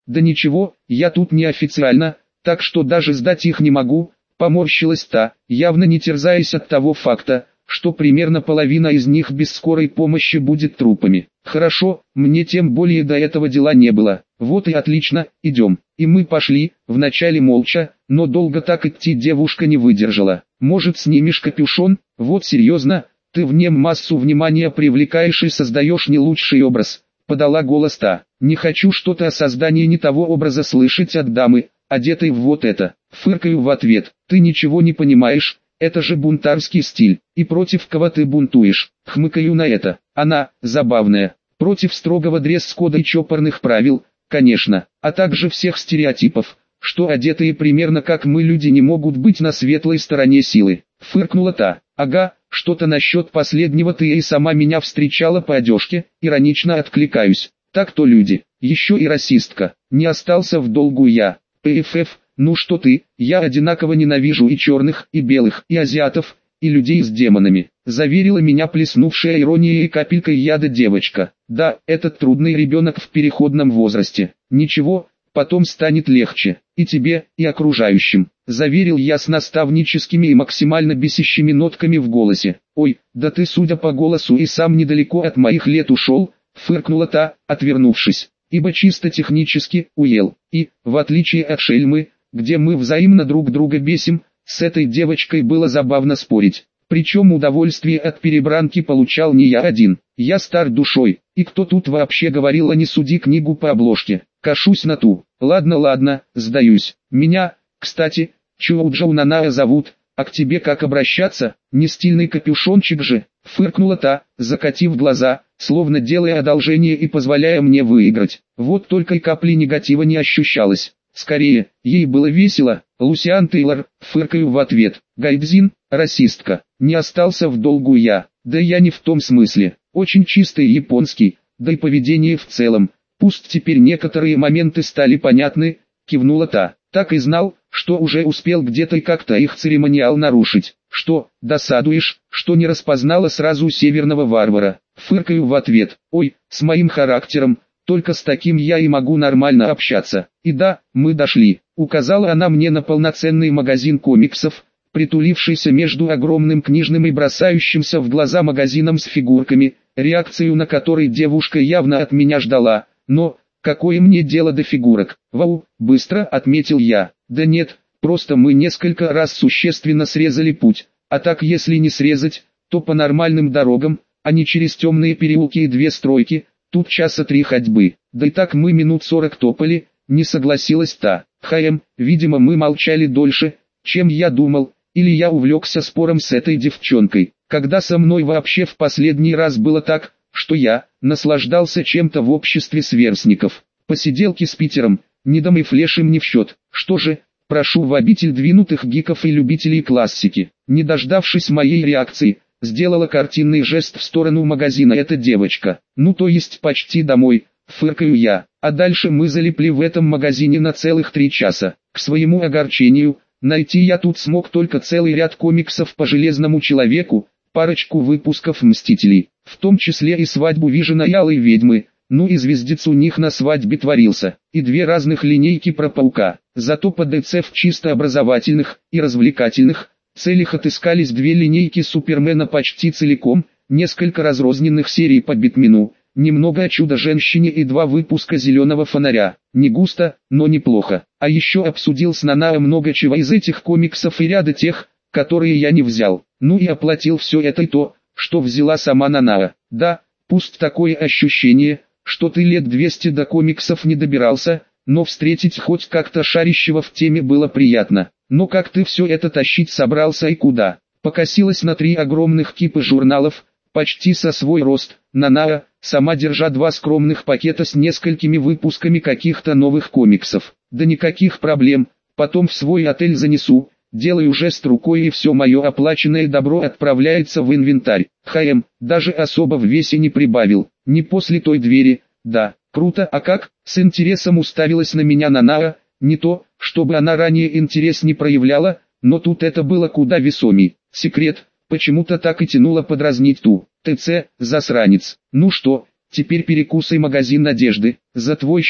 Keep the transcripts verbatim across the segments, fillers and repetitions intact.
Да ничего, я тут неофициально, так что даже сдать их не могу, поморщилась та, явно не терзаясь от того факта, что примерно половина из них без скорой помощи будет трупами. Хорошо, мне тем более до этого дела не было. Вот и отлично, идем. И мы пошли, вначале молча, но долго так идти девушка не выдержала. Может, снимешь капюшон? Вот серьезно, ты в нем массу внимания привлекаешь и создаешь не лучший образ. Подала голос та. Не хочу что-то о создании не того образа слышать от дамы, одетой в вот это. Фыркаю в ответ. Ты ничего не понимаешь. Это же бунтарский стиль, и против кого ты бунтуешь? Хмыкаю на это. Она, забавная, против строгого дресс-кода и чопорных правил, конечно, а также всех стереотипов, что одетые примерно как мы люди не могут быть на светлой стороне силы. Фыркнула та. Ага, что-то насчет последнего ты и сама меня встречала по одежке, иронично откликаюсь. Так-то люди, еще и расистка, не остался в долгу я. ПФФ. Ну что ты, я одинаково ненавижу и черных, и белых, и азиатов, и людей с демонами, заверила меня плеснувшая иронией и капелькой яда девочка. Да, этот трудный ребенок в переходном возрасте. Ничего, потом станет легче, и тебе, и окружающим, заверил я с наставническими и максимально бесящими нотками в голосе. Ой, да ты, судя по голосу, и сам недалеко от моих лет ушел, фыркнула та, отвернувшись, ибо чисто технически уел, и, в отличие от шельмы, где мы взаимно друг друга бесим, с этой девочкой было забавно спорить. Причем удовольствие от перебранки получал не я один, я стар душой, и кто тут вообще говорил, а не суди книгу по обложке, кашусь на ту. Ладно ладно, сдаюсь, меня, кстати, Чоуджоу Наная зовут, а к тебе как обращаться, не стильный капюшончик же, фыркнула та, закатив глаза, словно делая одолжение и позволяя мне выиграть. Вот только и капли негатива не ощущалось. Скорее, ей было весело. Лусиан Тейлор, фыркаю в ответ. Гайдзин, расистка, не остался в долгу я. Да я не в том смысле. Очень чистый японский, да и поведение в целом. Пусть теперь некоторые моменты стали понятны, кивнула та. Так и знал, что уже успел где-то и как-то их церемониал нарушить. Что, досадуешь, что не распознала сразу северного варвара? Фыркаю в ответ. Ой, с моим характером. Только с таким я и могу нормально общаться. И да, мы дошли. Указала она мне на полноценный магазин комиксов, притулившийся между огромным книжным и бросающимся в глаза магазином с фигурками, реакцию на который девушка явно от меня ждала. Но, какое мне дело до фигурок? Вау, быстро отметил я. Да нет, просто мы несколько раз существенно срезали путь. А так если не срезать, то по нормальным дорогам, а не через темные переулки и две стройки. Тут часа три ходьбы, да и так мы минут сорок топали, не согласилась та. Хаем, видимо мы молчали дольше, чем я думал, или я увлекся спором с этой девчонкой. Когда со мной вообще в последний раз было так, что я наслаждался чем-то в обществе сверстников. Посиделки с Питером, Нидом и Флешем не в счет. Что же, прошу в обитель двинутых гиков и любителей классики. Не дождавшись моей реакции, сделала картинный жест в сторону магазина эта девочка. Ну то есть почти домой, фыркаю я. А дальше мы залипли в этом магазине на целых три часа. К своему огорчению, найти я тут смог только целый ряд комиксов по Железному Человеку, парочку выпусков Мстителей, в том числе и свадьбу Вижена и Алой Ведьмы, ну и звездец у них на свадьбе творился, и две разных линейки про Паука. Зато по ДЦ в чисто образовательных и развлекательных целях отыскались две линейки Супермена почти целиком, несколько разрозненных серий по Бэтмену, немного о Чудо-женщине и два выпуска Зеленого фонаря. Не густо, но неплохо. А еще обсудил с Нанао много чего из этих комиксов и ряда тех, которые я не взял. Ну и оплатил все это и то, что взяла сама Нанао. Да, пусть такое ощущение, что ты лет двести до комиксов не добирался, но встретить хоть как-то шарящего в теме было приятно. Но как ты все это тащить собрался и куда? Покосилась на три огромных кипа журналов, почти со свой рост, Нанао, сама держа два скромных пакета с несколькими выпусками каких-то новых комиксов. Да никаких проблем, потом в свой отель занесу, делаю жест рукой и все мое оплаченное добро отправляется в инвентарь. Хаем, даже особо в весе не прибавил, не после той двери, да, круто, а как? С интересом уставилась на меня Нанао. Не то, чтобы она ранее интерес не проявляла, но тут это было куда весомей. Секрет, почему-то так и тянуло подразнить ту. ТЦ, засранец. Ну что, теперь перекусай магазин одежды, за твой счет,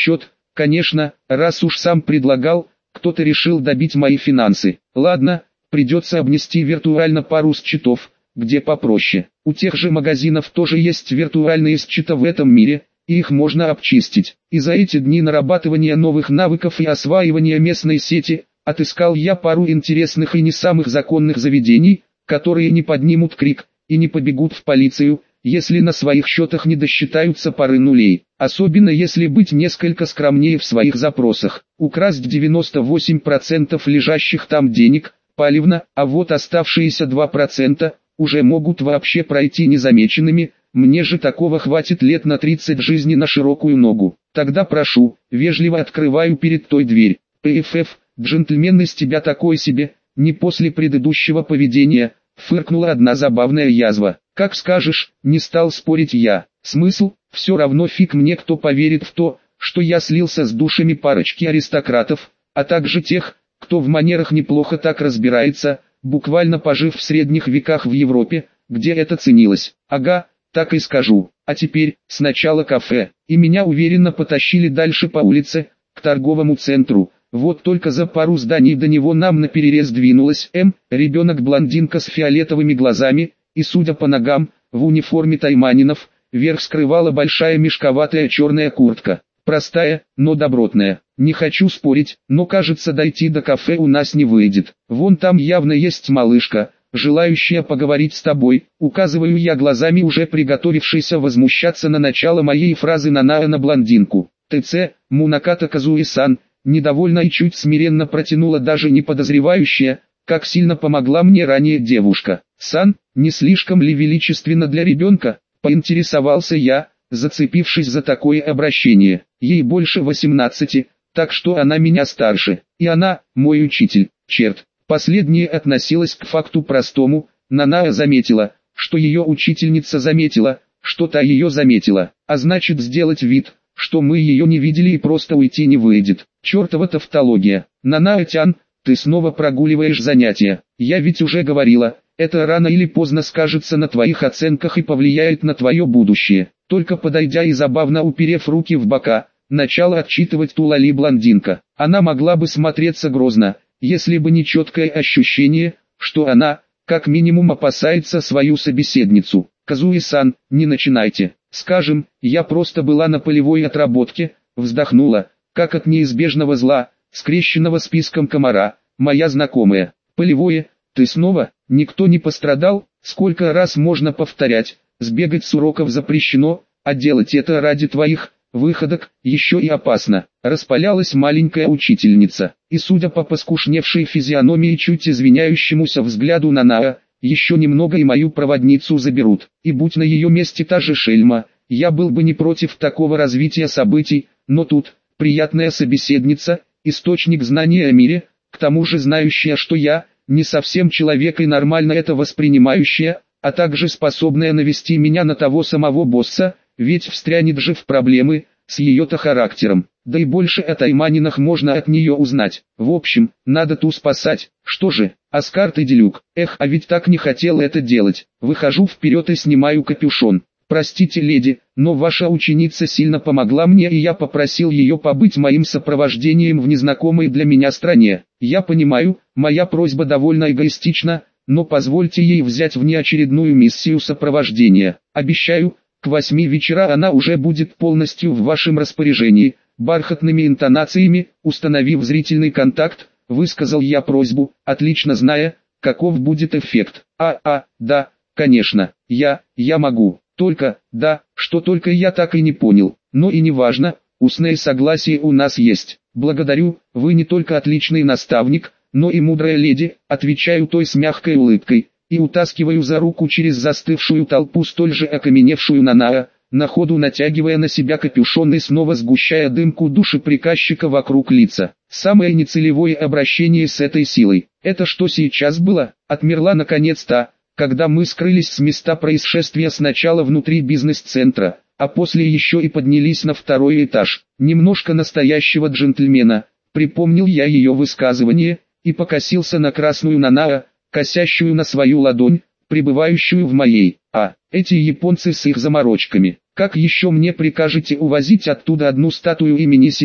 Конечно, раз уж сам предлагал, кто-то решил добить мои финансы. Ладно, придется обнести виртуально пару счетов, где попроще. У тех же магазинов тоже есть виртуальные счета в этом мире, и их можно обчистить. И за эти дни нарабатывания новых навыков и осваивания местной сети, отыскал я пару интересных и не самых законных заведений, которые не поднимут крик и не побегут в полицию, если на своих счетах не досчитаются пары нулей. Особенно если быть несколько скромнее в своих запросах. Украсть девяносто восемь процентов лежащих там денег – палевно, а вот оставшиеся два процента уже могут вообще пройти незамеченными. Мне же такого хватит лет на тридцать жизни на широкую ногу. Тогда прошу, вежливо открываю перед той дверь. ПФФ, джентльмен из тебя такой себе, не после предыдущего поведения, фыркнула одна забавная язва. Как скажешь, не стал спорить я. Смысл? Все равно фиг мне кто поверит в то, что я слился с душами парочки аристократов, а также тех, кто в манерах неплохо так разбирается, буквально пожив в средних веках в Европе, где это ценилось. Ага, так и скажу. А теперь, сначала кафе, и меня уверенно потащили дальше по улице, к торговому центру. Вот только за пару зданий до него нам наперерез двинулась М, ребенок-блондинка с фиолетовыми глазами, и судя по ногам, в униформе тайманинов, верх скрывала большая мешковатая черная куртка. Простая, но добротная. Не хочу спорить, но кажется дойти до кафе у нас не выйдет. Вон там явно есть малышка, желающая поговорить с тобой, указываю я глазами уже приготовившейся возмущаться на начало моей фразы Нанаэ на блондинку. ТЦ, Мунаката Казуи-сан, недовольно и чуть смиренно протянула даже не подозревающая, как сильно помогла мне ранее девушка. Сан, не слишком ли величественно для ребенка, поинтересовался я, зацепившись за такое обращение. Ей больше восемнадцати, так что она меня старше, и она, мой учитель, черт. Последнее относилось к факту простому. Нанаэ заметила, что ее учительница заметила, что та ее заметила, а значит сделать вид, что мы ее не видели и просто уйти не выйдет. Чертова тавтология. Нанаэ-тян, ты снова прогуливаешь занятия. Я ведь уже говорила, это рано или поздно скажется на твоих оценках и повлияет на твое будущее. Только подойдя и забавно уперев руки в бока, начала отчитывать Тулали блондинка. Она могла бы смотреться грозно, если бы не четкое ощущение, что она, как минимум, опасается свою собеседницу. Казуи-сан, не начинайте. Скажем, я просто была на полевой отработке, вздохнула, как от неизбежного зла, скрещенного списком комара, моя знакомая. Полевое, ты снова? Никто не пострадал? Сколько раз можно повторять, сбегать с уроков запрещено, а делать это ради твоих выходок еще и опасно. Распалялась маленькая учительница, и судя по поскушневшей физиономии и чуть извиняющемуся взгляду Нанаэ, еще немного и мою проводницу заберут. И будь на ее месте та же шельма, я был бы не против такого развития событий, но тут, приятная собеседница, источник знания о мире, к тому же знающая, что я, не совсем человек и нормально это воспринимающая, а также способная навести меня на того самого босса, ведь встрянет же в проблемы, с ее-то характером. Да и больше о тайманинах можно от нее узнать. В общем, надо ту спасать. Что же, Оскар ты делюк. Эх, а ведь так не хотел это делать. Выхожу вперед и снимаю капюшон. Простите, леди, но ваша ученица сильно помогла мне, и я попросил ее побыть моим сопровождением в незнакомой для меня стране. Я понимаю, моя просьба довольно эгоистична, но позвольте ей взять внеочередную миссию сопровождения. Обещаю, к восьми вечера она уже будет полностью в вашем распоряжении. Бархатными интонациями, установив зрительный контакт, высказал я просьбу, отлично зная, каков будет эффект. А, а, да, конечно, я, я могу. Только, да, что только я так и не понял. Но и не важно, устное согласие у нас есть. Благодарю, вы не только отличный наставник, но и мудрая леди, отвечаю той с мягкой улыбкой, и утаскиваю за руку через застывшую толпу столь же окаменевшую Нанаэ, на ходу натягивая на себя капюшон и снова сгущая дымку душеприказчика вокруг лица. Самое нецелевое обращение с этой силой. Это что сейчас было? Отмерла наконец-то, когда мы скрылись с места происшествия сначала внутри бизнес-центра, а после еще и поднялись на второй этаж. Немножко настоящего джентльмена, припомнил я ее высказывание, и покосился на красную Нанаэ, косящую на свою ладонь, пребывающую в моей. А, эти японцы с их заморочками. Как еще мне прикажете увозить оттуда одну статую имени себя,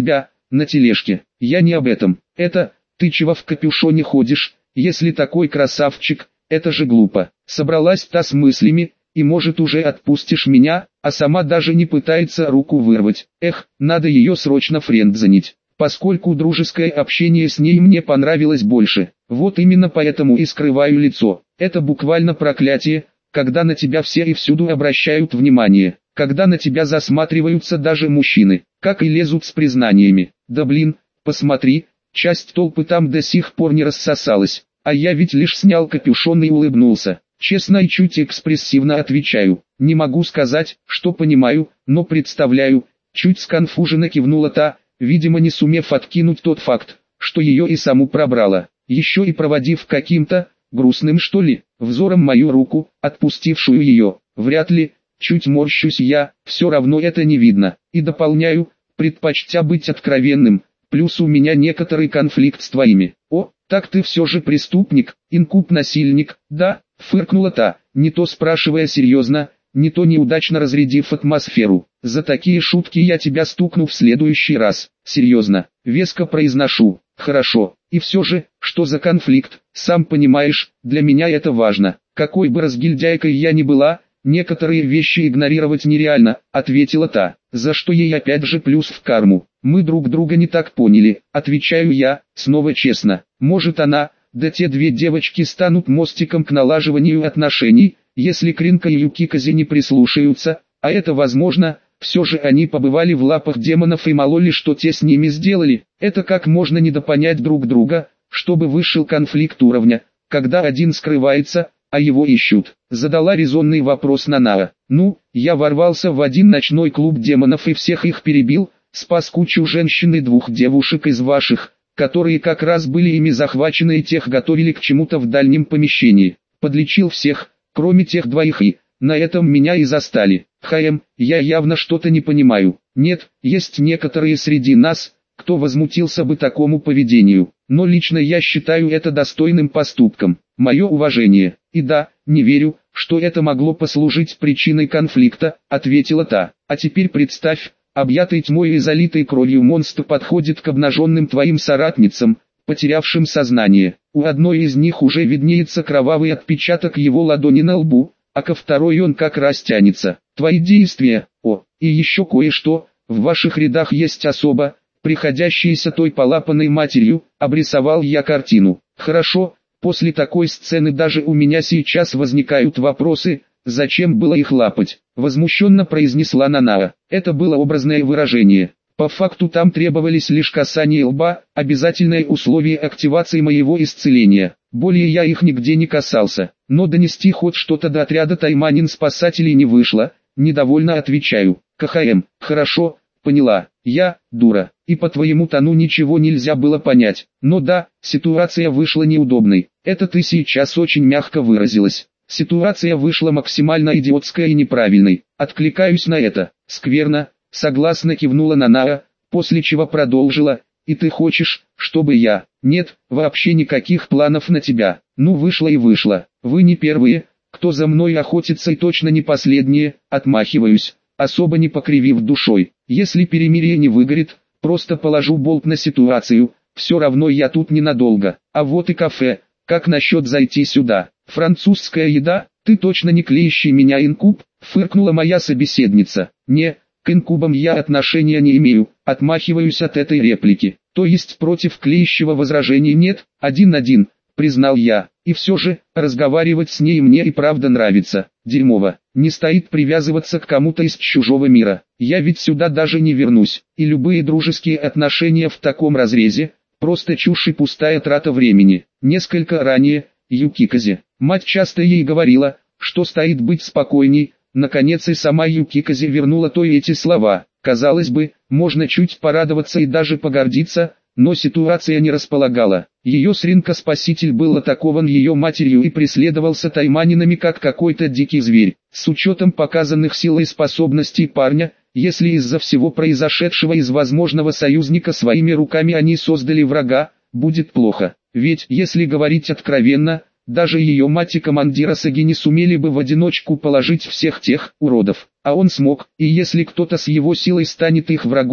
на тележке. Я не об этом. Это, ты чего в капюшоне ходишь, если такой красавчик, это же глупо. Собралась та с мыслями, и может уже отпустишь меня, а сама даже не пытается руку вырвать. Эх, надо ее срочно френдзонить, поскольку дружеское общение с ней мне понравилось больше. Вот именно поэтому и скрываю лицо. Это буквально проклятие, когда на тебя все и всюду обращают внимание, когда на тебя засматриваются даже мужчины, как и лезут с признаниями. Да блин, посмотри, часть толпы там до сих пор не рассосалась, а я ведь лишь снял капюшон и улыбнулся. Честно и чуть экспрессивно отвечаю. Не могу сказать, что понимаю, но представляю. Чуть сконфуженно кивнула та, видимо не сумев откинуть тот факт, что ее и саму пробрало. Еще и проводив каким-то, грустным что ли, взором мою руку, отпустившую ее. Вряд ли, чуть морщусь я, все равно это не видно. И дополняю, предпочтя быть откровенным, плюс у меня некоторый конфликт с твоими. О, так ты все же преступник, инкуб-насильник, да? Фыркнула та, не то спрашивая серьезно, не то неудачно разрядив атмосферу. За такие шутки я тебя стукну в следующий раз. Серьезно, веско произношу. Хорошо, и все же, что за конфликт, сам понимаешь, для меня это важно. Какой бы разгильдяйкой я ни была, некоторые вещи игнорировать нереально, ответила та, за что ей опять же плюс в карму. Мы друг друга не так поняли, отвечаю я, снова честно. Может она, да те две девочки станут мостиком к налаживанию отношений, если Кринка и Юкиказе не прислушаются, а это возможно, все же они побывали в лапах демонов и мало ли что те с ними сделали. Это как можно недопонять друг друга, чтобы вышел конфликт уровня, когда один скрывается, а его ищут. Задала резонный вопрос Нанаа. Ну, я ворвался в один ночной клуб демонов и всех их перебил, спас кучу женщин и двух девушек из ваших, которые как раз были ими захвачены и тех готовили к чему-то в дальнем помещении. Подлечил всех, кроме тех двоих и, на этом меня и застали. Хм, я явно что-то не понимаю. Нет, есть некоторые среди нас, кто возмутился бы такому поведению, но лично я считаю это достойным поступком. Мое уважение. И да, не верю, что это могло послужить причиной конфликта, ответила та. А теперь представь, объятый тьмой и залитой кровью монстр подходит к обнаженным твоим соратницам, потерявшим сознание. У одной из них уже виднеется кровавый отпечаток его ладони на лбу, а ко второй он как раз тянется. Твои действия, о, и еще кое-что, в ваших рядах есть особа, приходящаяся той полапанной матерью, обрисовал я картину. Хорошо, после такой сцены даже у меня сейчас возникают вопросы, зачем было их лапать, возмущенно произнесла Нанаа. Это было образное выражение. По факту там требовались лишь касание лба, обязательное условие активации моего исцеления. Более я их нигде не касался, но донести хоть что-то до отряда тайманин-спасателей не вышло, недовольно отвечаю. КХМ, хорошо, поняла, я, дура, и по твоему тону ничего нельзя было понять. Но да, ситуация вышла неудобной, это ты сейчас очень мягко выразилась. Ситуация вышла максимально идиотская и неправильной, откликаюсь на это. Скверно, согласно кивнула Нанаа, после чего продолжила, и ты хочешь, чтобы я... Нет, вообще никаких планов на тебя. Ну вышло и вышло, вы не первые, кто за мной охотится и точно не последние, отмахиваюсь, особо не покривив душой. Если перемирие не выгорит, просто положу болт на ситуацию, все равно я тут ненадолго. А вот и кафе, как насчет зайти сюда? Французская еда, ты точно не клеящий меня инкуб, фыркнула моя собеседница. Не, к инкубам я отношения не имею, отмахиваюсь от этой реплики. То есть против клеящего возражений нет, один-один, признал я. И все же, разговаривать с ней мне и правда нравится. Дерьмово, не стоит привязываться к кому-то из чужого мира. Я ведь сюда даже не вернусь, и любые дружеские отношения в таком разрезе, просто чушь и пустая трата времени. Несколько ранее, Юкиказе, мать часто ей говорила, что стоит быть спокойней, наконец и сама Юкиказе вернула то и эти слова. Казалось бы, можно чуть порадоваться и даже погордиться, но ситуация не располагала. Ее Сринка-спаситель был атакован ее матерью и преследовался тайманинами как какой-то дикий зверь. С учетом показанных сил и способностей парня, если из-за всего произошедшего из возможного союзника своими руками они создали врага, будет плохо. Ведь, если говорить откровенно, даже ее мать и командира Саги не сумели бы в одиночку положить всех тех уродов. А он смог, и если кто-то с его силой станет их врагом,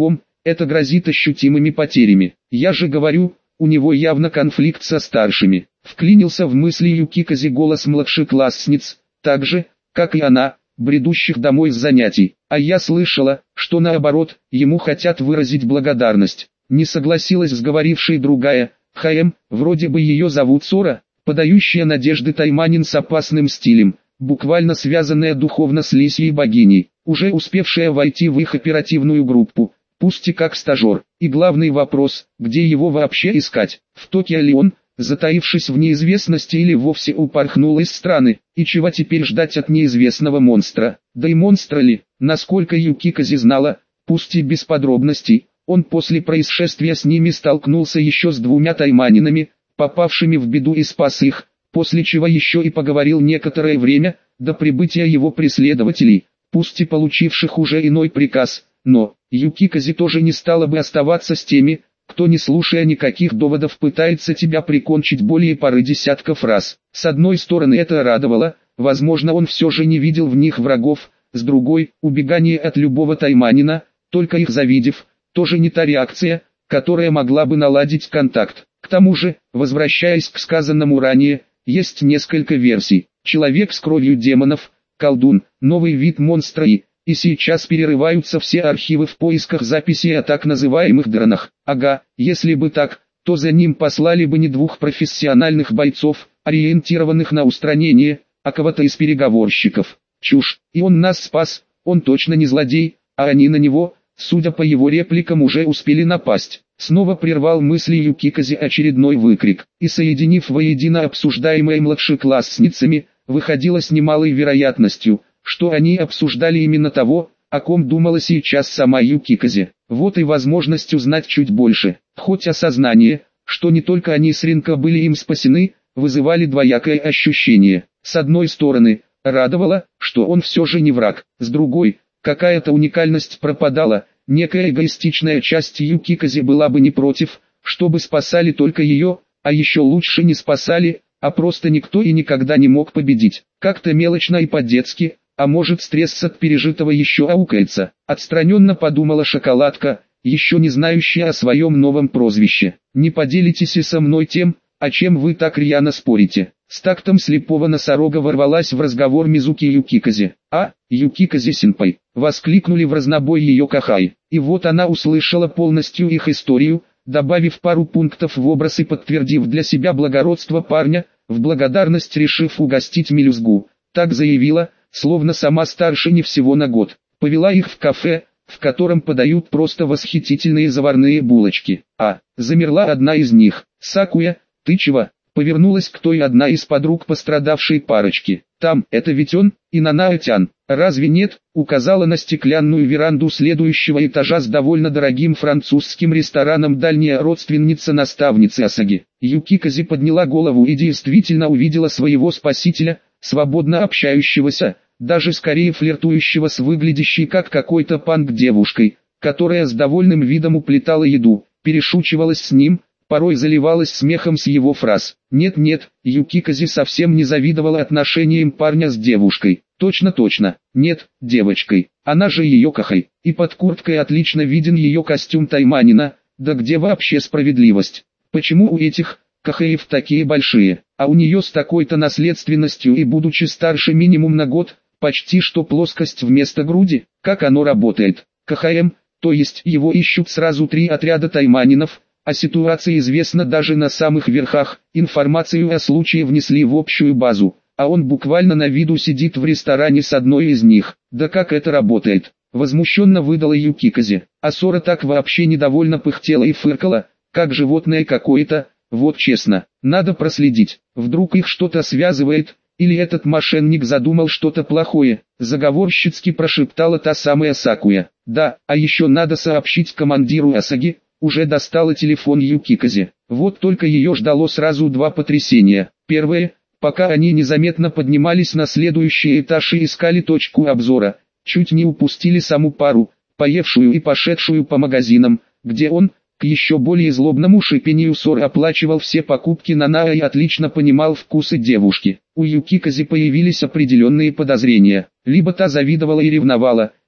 это грозит ощутимыми потерями. Я же говорю, у него явно конфликт со старшими. Вклинился в мысли Юкиказе голос младшеклассниц, так же, как и она, бредущих домой с занятий. А я слышала, что наоборот, ему хотят выразить благодарность. Не согласилась с говорившей другая, ХМ, вроде бы ее зовут Сора, подающая надежды Тайманин с опасным стилем, буквально связанная духовно с лисьей богиней, уже успевшая войти в их оперативную группу, пусть и как стажер. И главный вопрос, где его вообще искать? В Токио ли он, затаившись в неизвестности, или вовсе упорхнул из страны? И чего теперь ждать от неизвестного монстра? Да и монстра ли? Насколько Юкиказе знала, пусть и без подробностей, он после происшествия с ними столкнулся еще с двумя тайманинами, попавшими в беду, и спас их, после чего еще и поговорил некоторое время, до прибытия его преследователей, пусть и получивших уже иной приказ. Но Юкиказе тоже не стала бы оставаться с теми, кто, не слушая никаких доводов, пытается тебя прикончить более пары десятков раз. С одной стороны, это радовало, возможно, он все же не видел в них врагов, с другой, убегание от любого тайманина, только их завидев, тоже не та реакция, которая могла бы наладить контакт. К тому же, возвращаясь к сказанному ранее, есть несколько версий. Человек с кровью демонов, колдун, новый вид монстра и... И сейчас перерываются все архивы в поисках записей о так называемых дронах. Ага, если бы так, то за ним послали бы не двух профессиональных бойцов, ориентированных на устранение, а кого-то из переговорщиков. Чушь, и он нас спас, он точно не злодей, а они на него, судя по его репликам, уже успели напасть. Снова прервал мысли Юкиказе очередной выкрик, и, соединив воедино обсуждаемое младшеклассницами, выходило с немалой вероятностью, что они обсуждали именно того, о ком думала сейчас сама Юкиказе. Вот и возможность узнать чуть больше. Хоть осознание, что не только они с Ринко были им спасены, вызывали двоякое ощущение. С одной стороны, радовало, что он все же не враг. С другой, какая-то уникальность пропадала. Некая эгоистичная часть Юкиказе была бы не против, чтобы спасали только ее, а еще лучше не спасали, а просто никто и никогда не мог победить. Как-то мелочно и по-детски. А может, стресс от пережитого еще аукается? Отстраненно подумала шоколадка, еще не знающая о своем новом прозвище. Не поделитесь и со мной тем, о чем вы так рьяно спорите. С тактом слепого носорога ворвалась в разговор Мизуки Юкиказе. А, Юкиказе-сенпай, воскликнули в разнобой ее кахай. И вот она услышала полностью их историю, добавив пару пунктов в образ и подтвердив для себя благородство парня, в благодарность решив угостить мелюзгу. Так заявила, словно сама старше не всего на год. Повела их в кафе, в котором подают просто восхитительные заварные булочки. А, замерла одна из них. Сакуя, ты чего? Повернулась к той одна из подруг пострадавшей парочки. Там, это ведь он, и Нанаотян. Разве нет? Указала на стеклянную веранду следующего этажа с довольно дорогим французским рестораном дальняя родственница наставницы Асаги. Юкиказе подняла голову и действительно увидела своего спасителя, свободно общающегося, даже скорее флиртующего с выглядящей как какой-то панк девушкой, которая с довольным видом уплетала еду, перешучивалась с ним, порой заливалась смехом с его фраз. Нет-нет, Юкиказе совсем не завидовала отношениям парня с девушкой. Точно-точно, нет, девочкой, она же ее кахай, и под курткой отлично виден ее костюм тайманина. Да где вообще справедливость? Почему у этих кахаев такие большие, а у нее с такой-то наследственностью и будучи старше минимум на год, почти что плоскость вместо груди? Как оно работает? КХМ, то есть его ищут сразу три отряда тайманинов, а ситуация известна даже на самых верхах, информацию о случае внесли в общую базу, а он буквально на виду сидит в ресторане с одной из них. Да как это работает? Возмущенно выдала Юкиказе, а Сора так вообще недовольно пыхтела и фыркала, как животное какое-то. Вот честно, надо проследить, вдруг их что-то связывает, или этот мошенник задумал что-то плохое, заговорщицки прошептала та самая Сакуя. Да, а еще надо сообщить командиру Асаги. Уже достала телефон Юкиказе. Вот только ее ждало сразу два потрясения. Первое, пока они незаметно поднимались на следующий этаж и искали точку обзора, чуть не упустили саму пару, поевшую и пошедшую по магазинам, где он, к еще более злобному шипению Сор, оплачивал все покупки Нанао и отлично понимал вкусы девушки. У Юкиказе появились определенные подозрения. Либо та завидовала и ревновала,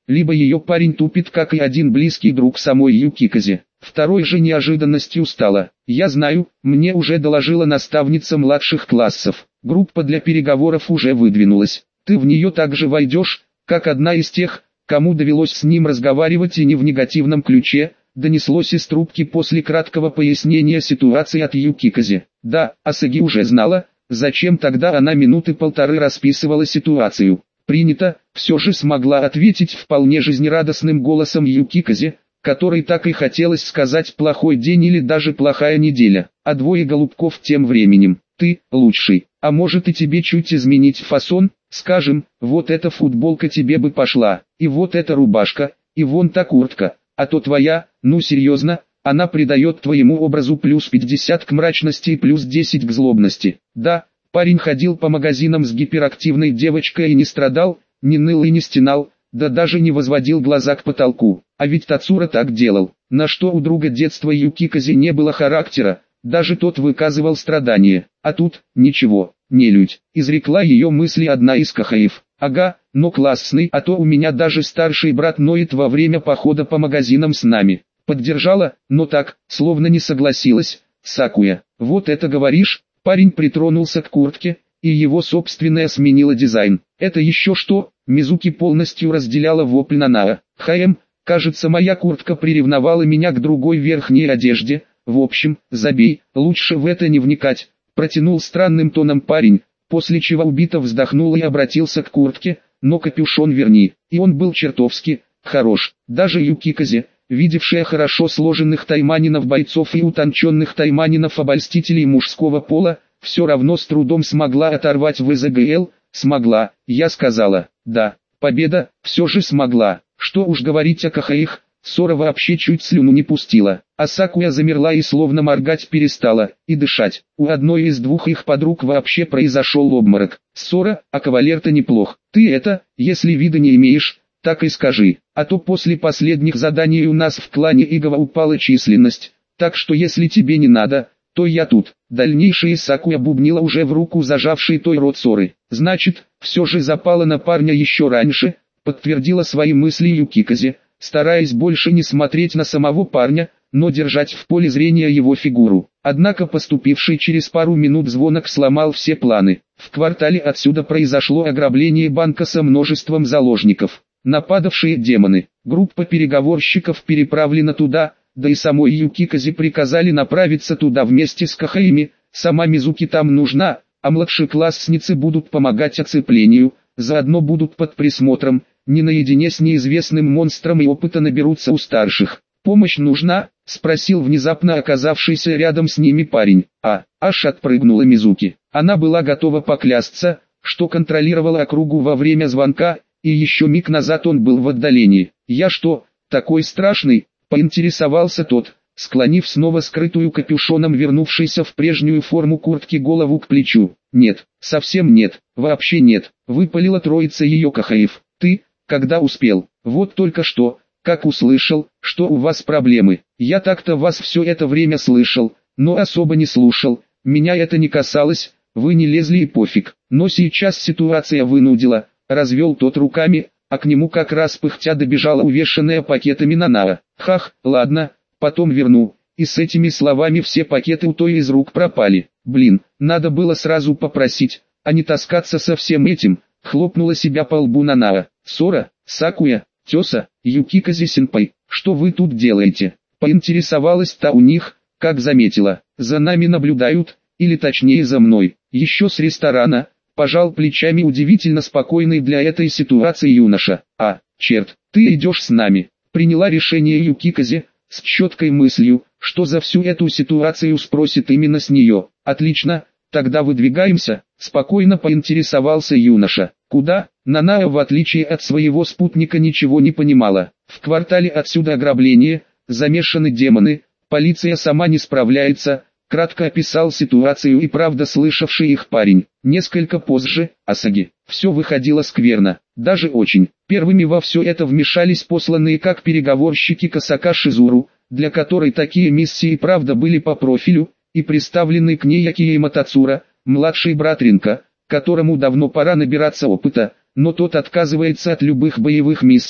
либо ее парень тупит, как и один близкий друг самой Юкиказе. Второй же неожиданностью стало: я знаю, мне уже доложила наставница младших классов. Группа для переговоров уже выдвинулась. Ты в нее также войдешь, как одна из тех, кому довелось с ним разговаривать, и не в негативном ключе, донеслось из трубки после краткого пояснения ситуации от Юкиказе. Да, Асаги уже знала, зачем тогда она минуты полторы расписывала ситуацию. Принято, все же смогла ответить вполне жизнерадостным голосом Юкиказе, которой так и хотелось сказать плохой день или даже плохая неделя. А двое голубков тем временем: ты лучший, а может и тебе чуть изменить фасон, скажем, вот эта футболка тебе бы пошла, и вот эта рубашка, и вон та куртка, а то твоя, ну серьезно, она придает твоему образу плюс пятьдесят к мрачности и плюс десять к злобности. Да, парень ходил по магазинам с гиперактивной девочкой и не страдал, не ныл и не стенал, да даже не возводил глаза к потолку. А ведь Тацура так делал, на что у друга детства Юкиказе не было характера, даже тот выказывал страдания. А тут, ничего, нелюдь, изрекла ее мысли одна из кахаев. Ага, но классный, а то у меня даже старший брат ноет во время похода по магазинам с нами. Поддержала, но так, словно не согласилась, Сакуя. Вот это говоришь? Парень притронулся к куртке, и его собственная сменила дизайн. Это еще что? Мизуки полностью разделяла вопль Нанао. Хаем, кажется, моя куртка приревновала меня к другой верхней одежде. В общем, забей, лучше в это не вникать. Протянул странным тоном парень, после чего убито вздохнул и обратился к куртке: но капюшон верни. И он был чертовски хорош. Даже Юкиказе, видевшая хорошо сложенных тайманинов-бойцов и утонченных тайманинов-обольстителей мужского пола, все равно с трудом смогла оторвать в ЗГЛ. Смогла, я сказала, да, победа, все же смогла. Что уж говорить о кахаих, Сора вообще чуть слюну не пустила, а Сакуя замерла и словно моргать перестала, и дышать. У одной из двух их подруг вообще произошел обморок. Сора, а кавалер-то неплох. Ты это, если вида не имеешь, так и скажи, а то после последних заданий у нас в клане Игова упала численность, так что если тебе не надо, то я тут. Дальнейшее Сакуя бубнила уже в руку зажавший той рот Соры. Значит, все же запала на парня еще раньше, подтвердила свои мысли Юкиказе, стараясь больше не смотреть на самого парня, но держать в поле зрения его фигуру. Однако поступивший через пару минут звонок сломал все планы. В квартале отсюда произошло ограбление банка со множеством заложников. Нападавшие демоны. Группа переговорщиков переправлена туда, да и самой Юкиказе приказали направиться туда вместе с кахаими. Сама Мизуки там нужна, а младшеклассницы будут помогать оцеплению, заодно будут под присмотром, не наедине с неизвестным монстром, и опыта наберутся у старших. «Помощь нужна?» — спросил внезапно оказавшийся рядом с ними парень. А, аж отпрыгнула Мизуки. Она была готова поклясться, что контролировала округу во время звонка, и еще миг назад он был в отдалении. «Я что, такой страшный?» — поинтересовался тот, склонив снова скрытую капюшоном вернувшейся в прежнюю форму куртки голову к плечу. «Нет, совсем нет, вообще нет», — выпалила троица ее кахаев. «Ты, когда успел? Вот только что, как услышал, что у вас проблемы. Я так-то вас все это время слышал, но особо не слушал, меня это не касалось, вы не лезли и пофиг. Но сейчас ситуация вынудила», — развел тот руками, а к нему как раз пыхтя добежала увешанная пакетами Нанао. «Хах, ладно, потом верну». И с этими словами все пакеты у той из рук пропали. «Блин, надо было сразу попросить, а не таскаться со всем этим», — хлопнула себя по лбу Нанао. «Сора, Сакуя, Тёса, Юкиказе-сенпай, что вы тут делаете?» — поинтересовалась та у них, как заметила. «За нами наблюдают, или точнее за мной, еще с ресторана», — пожал плечами удивительно спокойный для этой ситуации юноша. «А, черт, ты идешь с нами», — приняла решение Юкиказе, с четкой мыслью, что за всю эту ситуацию спросит именно с нее. «Отлично, тогда выдвигаемся», — спокойно поинтересовался юноша. «Куда?» Нанао, в отличие от своего спутника, ничего не понимала. В квартале отсюда ограбление, замешаны демоны, полиция сама не справляется, кратко описал ситуацию и правда слышавший их парень. Несколько позже, Асаги, все выходило скверно, даже очень. Первыми во все это вмешались посланные как переговорщики Касака Шизуру, для которой такие миссии правда были по профилю, и представленный к ней Акиема Тацура, младший брат Ринка, которому давно пора набираться опыта, но тот отказывается от любых боевых миссий,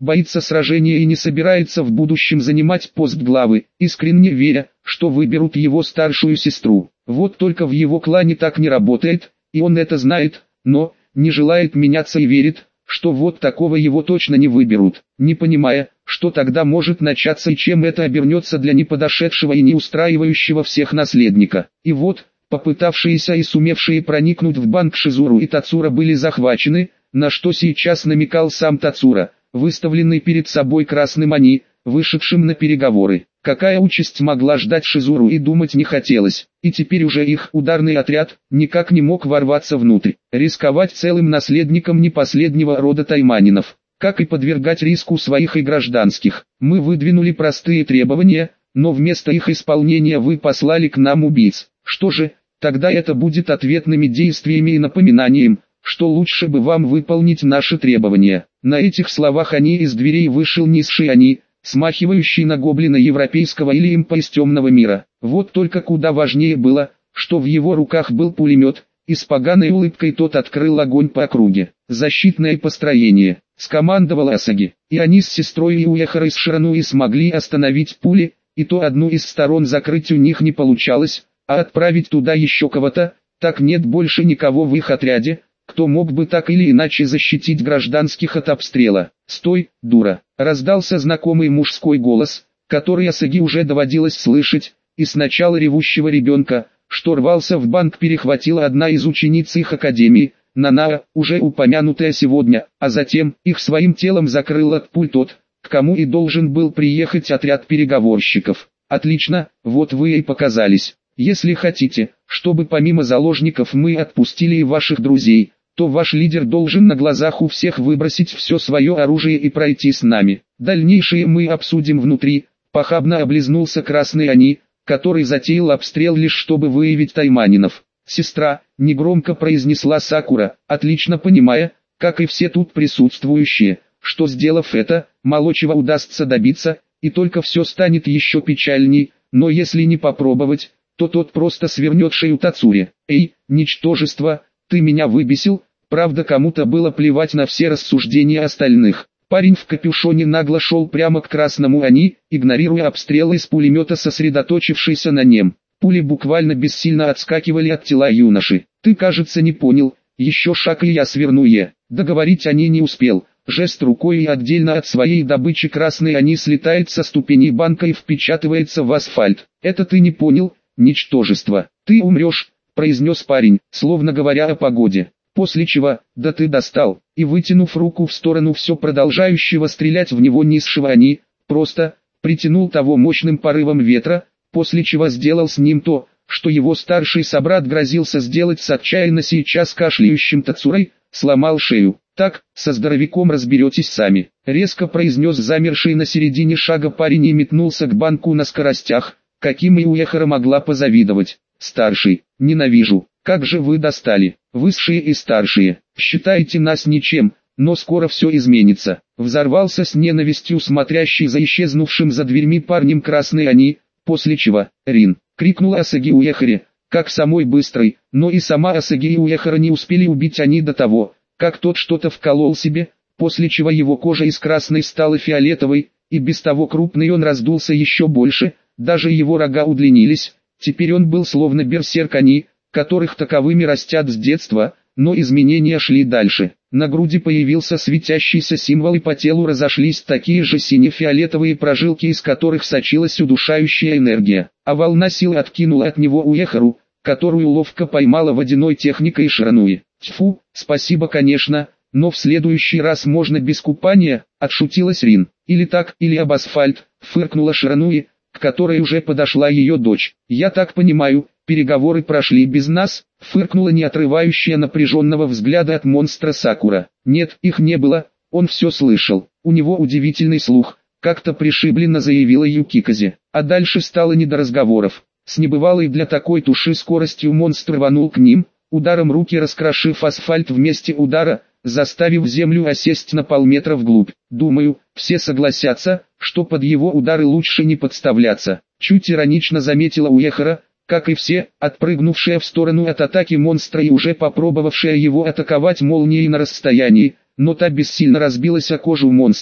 боится сражения и не собирается в будущем занимать пост главы, искренне веря, что выберут его старшую сестру. Вот только в его клане так не работает, и он это знает, но не желает меняться и верит, что вот такого его точно не выберут, не понимая, что тогда может начаться и чем это обернется для неподошедшего и не устраивающего всех наследника. И вот, попытавшиеся и сумевшие проникнуть в банк Шизуру и Тацура были захвачены, на что сейчас намекал сам Тацура, выставленный перед собой красным Они, вышедшим на переговоры. Какая участь могла ждать Шизуру и думать не хотелось, и теперь уже их ударный отряд никак не мог ворваться внутрь, рисковать целым наследником не последнего рода тайманинов, как и подвергать риску своих и гражданских. Мы выдвинули простые требования, но вместо их исполнения вы послали к нам убийц. Что же, тогда это будет ответными действиями и напоминанием, что лучше бы вам выполнить наши требования. На этих словах Они из дверей вышел низший Они, смахивающий на гоблина европейского или импа из темного мира. Вот только куда важнее было, что в его руках был пулемет, и с поганой улыбкой тот открыл огонь по округе. Защитное построение, скомандовал Асаги, и они с сестрой и Уэхарой с Ширануи смогли остановить пули, и то одну из сторон закрыть у них не получалось, а отправить туда еще кого-то, так нет больше никого в их отряде, кто мог бы так или иначе защитить гражданских от обстрела. «Стой, дура!» — раздался знакомый мужской голос, который Асаги уже доводилось слышать, и сначала ревущего ребенка, что рвался в банк, перехватила одна из учениц их академии, Нанаа, уже упомянутая сегодня, а затем их своим телом закрыл от пуль тот, к кому и должен был приехать отряд переговорщиков. «Отлично, вот вы и показались. Если хотите, чтобы помимо заложников мы отпустили и ваших друзей, то ваш лидер должен на глазах у всех выбросить все свое оружие и пройти с нами. Дальнейшее мы обсудим внутри», — похабно облизнулся красный Они, который затеял обстрел лишь чтобы выявить тайманинов. «Сестра», — негромко произнесла Сакура, отлично понимая, как и все тут присутствующие, что сделав это, мало чего удастся добиться, и только все станет еще печальней, но если не попробовать, то тот просто свернет шею Тацуре. «Эй, ничтожество, ты меня выбесил», правда кому-то было плевать на все рассуждения остальных. Парень в капюшоне нагло шел прямо к красному Они, игнорируя обстрелы из пулемета, сосредоточившийся на нем. Пули буквально бессильно отскакивали от тела юноши. «Ты, кажется, не понял, еще шаг и я сверну е». Договорить Они не успел. Жест рукой, и отдельно от своей добычи красный Они слетает со ступеней банка и впечатывается в асфальт. «Это ты не понял, ничтожество. Ты умрешь», — произнес парень, словно говоря о погоде. После чего, да ты достал, и вытянув руку в сторону все продолжающего стрелять в него низшего Они, просто притянул того мощным порывом ветра, после чего сделал с ним то, что его старший собрат грозился сделать с отчаянно сейчас кашляющим Тацурой, сломал шею. «Так, со здоровяком разберетесь сами», — резко произнес замерший на середине шага парень и метнулся к банку на скоростях, каким и Уэхара могла позавидовать. «Старший, ненавижу, как же вы достали, высшие и старшие, считаете нас ничем, но скоро все изменится», — взорвался с ненавистью смотрящий за исчезнувшим за дверьми парнем красный Они, после чего «Рин!» — крикнула Асаги Уэхаре, как самой быстрой, но и сама Асаги и Уэхара не успели убить Они до того, как тот что-то вколол себе, после чего его кожа из красной стала фиолетовой, и без того крупный он раздулся еще больше, даже его рога удлинились. Теперь он был словно берсерк Они, которых таковыми растят с детства, но изменения шли дальше. На груди появился светящийся символ, и по телу разошлись такие же сине-фиолетовые прожилки, из которых сочилась удушающая энергия. А волна силы откинула от него Уэхару, которую ловко поймала водяной техникой Ширануи. «Тьфу, спасибо, конечно, но в следующий раз можно без купания», — отшутилась Рин. «Или так, или об асфальт», — фыркнула Ширануи, к которой уже подошла ее дочь. «Я так понимаю, переговоры прошли без нас», — фыркнула не отрывающая напряженного взгляда от монстра Сакура. «Нет, их не было, он все слышал, у него удивительный слух», — как-то пришибленно заявила Юкиказе. А дальше стало не до разговоров. С небывалой для такой туши скоростью монстр рванул к ним, ударом руки раскрошив асфальт в месте удара, заставив землю осесть на полметра вглубь. «Думаю, все согласятся, что под его удары лучше не подставляться», — чуть иронично заметила Уэхара, как и все, отпрыгнувшая в сторону от атаки монстра и уже попробовавшая его атаковать молнией на расстоянии, но та бессильно разбилась о кожу монстра,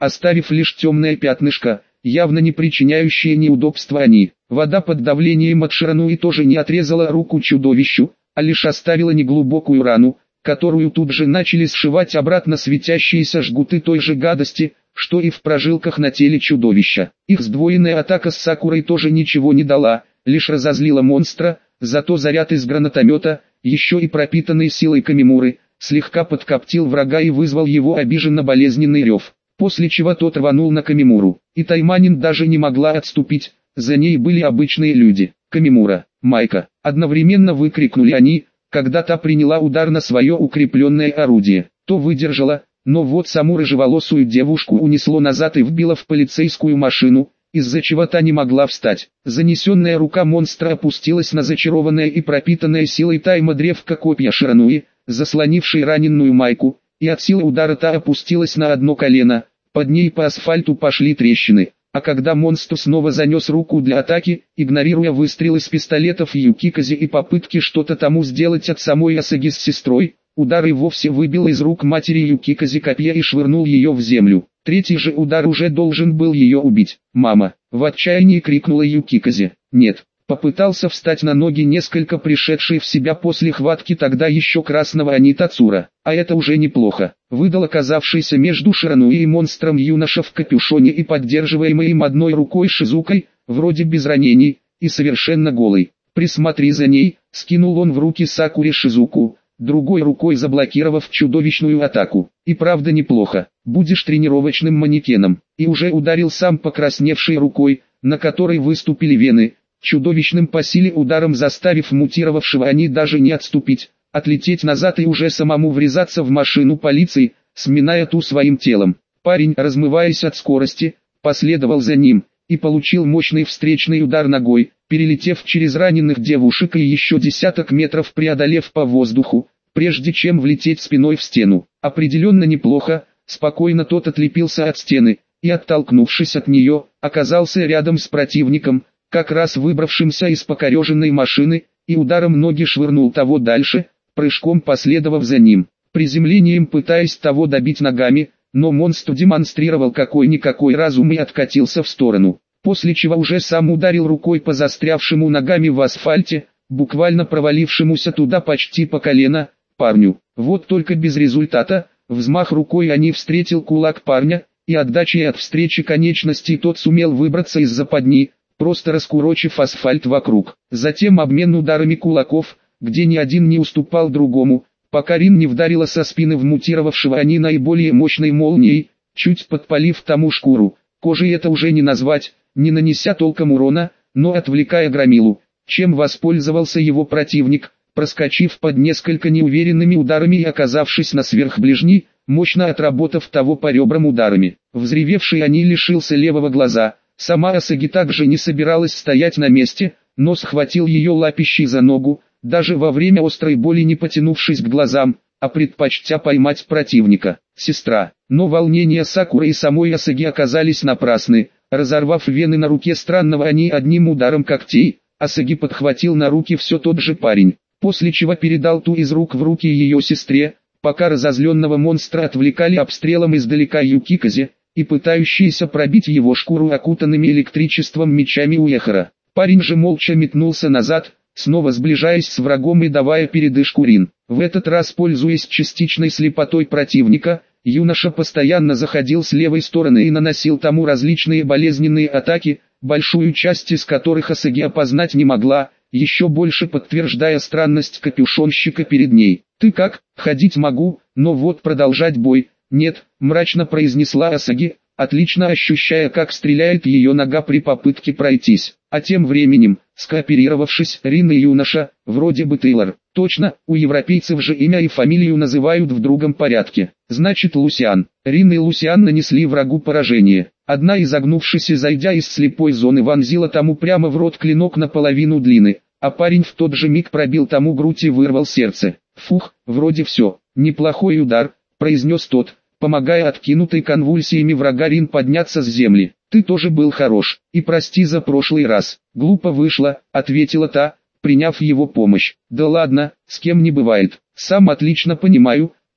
оставив лишь темное пятнышко, явно не причиняющее неудобства они. Вода под давлением от Ширануи тоже не отрезала руку чудовищу, а лишь оставила неглубокую рану, которую тут же начали сшивать обратно светящиеся жгуты той же гадости, что и в прожилках на теле чудовища. Их сдвоенная атака с Сакурой тоже ничего не дала, лишь разозлила монстра, зато заряд из гранатомета, еще и пропитанный силой Камимуры, слегка подкоптил врага и вызвал его обиженно болезненный рев, после чего тот рванул на Камимуру, и Тайманин даже не могла отступить, за ней были обычные люди. «Камимура, Майка!» одновременно выкрикнули они, когда та приняла удар на свое укрепленное орудие. То выдержала, но вот саму рыжеволосую девушку унесло назад и вбило в полицейскую машину, из-за чего та не могла встать. Занесенная рука монстра опустилась на зачарованное и пропитанное силой Тайма древко копья Ширануи, заслонившей раненую Майку, и от силы удара та опустилась на одно колено, под ней по асфальту пошли трещины. А когда монстр снова занес руку для атаки, игнорируя выстрелы с пистолетов Юкикази и попытки что-то тому сделать от самой Асаги с сестрой, удар и вовсе выбил из рук матери Юкикази копье и швырнул ее в землю. Третий же удар уже должен был ее убить. «Мама!» — в отчаянии крикнула Юкикази. «Нет!» — попытался встать на ноги несколько пришедший в себя после хватки тогда еще красного Анитацура. «А это уже неплохо», — выдал оказавшийся между Ширануи и монстром юноша в капюшоне и поддерживаемый им одной рукой Шизукой, вроде без ранений, и совершенно голый. «Присмотри за ней», — скинул он в руки Сакуре Шизуку, другой рукой заблокировав чудовищную атаку. «И правда неплохо, будешь тренировочным манекеном», и уже ударил сам покрасневшей рукой, на которой выступили вены, чудовищным по силе ударом заставив мутировавшего они даже не отступить, отлететь назад и уже самому врезаться в машину полиции, сминая ту своим телом. Парень, размываясь от скорости, последовал за ним, и получил мощный встречный удар ногой, перелетев через раненых девушек и еще десяток метров преодолев по воздуху, прежде чем влететь спиной в стену. Определенно неплохо, спокойно тот отлепился от стены, и оттолкнувшись от нее, оказался рядом с противником, как раз выбравшимся из покореженной машины, и ударом ноги швырнул того дальше, прыжком последовав за ним, приземлением пытаясь того добить ногами, но монстр демонстрировал какой-никакой разум и откатился в сторону, после чего уже сам ударил рукой по застрявшему ногами в асфальте, буквально провалившемуся туда почти по колено, парню. Вот только без результата, взмах рукой они встретил кулак парня, и отдачей от встречи конечностей тот сумел выбраться из западни, просто раскурочив асфальт вокруг. Затем обмен ударами кулаков, где ни один не уступал другому, пока Рин не вдарила со спины вмутировавшего они наиболее мощной молнией, чуть подпалив тому шкуру. Кожей это уже не назвать, не нанеся толком урона, но отвлекая громилу, чем воспользовался его противник, проскочив под несколько неуверенными ударами и оказавшись на сверхближней, мощно отработав того по ребрам ударами. Взревевший они лишился левого глаза. Сама Асаги также не собиралась стоять на месте, но схватил ее лапищей за ногу, даже во время острой боли не потянувшись к глазам, а предпочтя поймать противника. Сестра. Но волнения Сакуры и самой Асаги оказались напрасны. Разорвав вены на руке странного они одним ударом когтей, Асаги подхватил на руки все тот же парень, после чего передал ту из рук в руки ее сестре, пока разозленного монстра отвлекали обстрелом издалека Юкикази и пытающиеся пробить его шкуру окутанными электричеством мечами Уэхара. Парень же молча метнулся назад, снова сближаясь с врагом и давая передышку Рин. В этот раз, пользуясь частичной слепотой противника, юноша постоянно заходил с левой стороны и наносил тому различные болезненные атаки, большую часть из которых Асаги опознать не могла, еще больше подтверждая странность капюшонщика перед ней. «Ты как? Ходить могу, но вот продолжать бой, нет», — мрачно произнесла Асаги, отлично ощущая, как стреляет ее нога при попытке пройтись. А тем временем, скооперировавшись, Рин и юноша, вроде бы Тейлор, точно, у европейцев же имя и фамилию называют в другом порядке, значит Лусиан. Рин и Лусиан нанесли врагу поражение. Одна, изогнувшись и зайдя из слепой зоны, вонзила тому прямо в рот клинок наполовину длины, а парень в тот же миг пробил тому грудь и вырвал сердце. «Фух, вроде все, неплохой удар», — произнес тот, помогая откинутой конвульсиями врага Рин подняться с земли. «Ты тоже был хорош, и прости за прошлый раз». «Глупо вышло», — ответила та, приняв его помощь. «Да ладно, с кем не бывает. Сам отлично понимаю,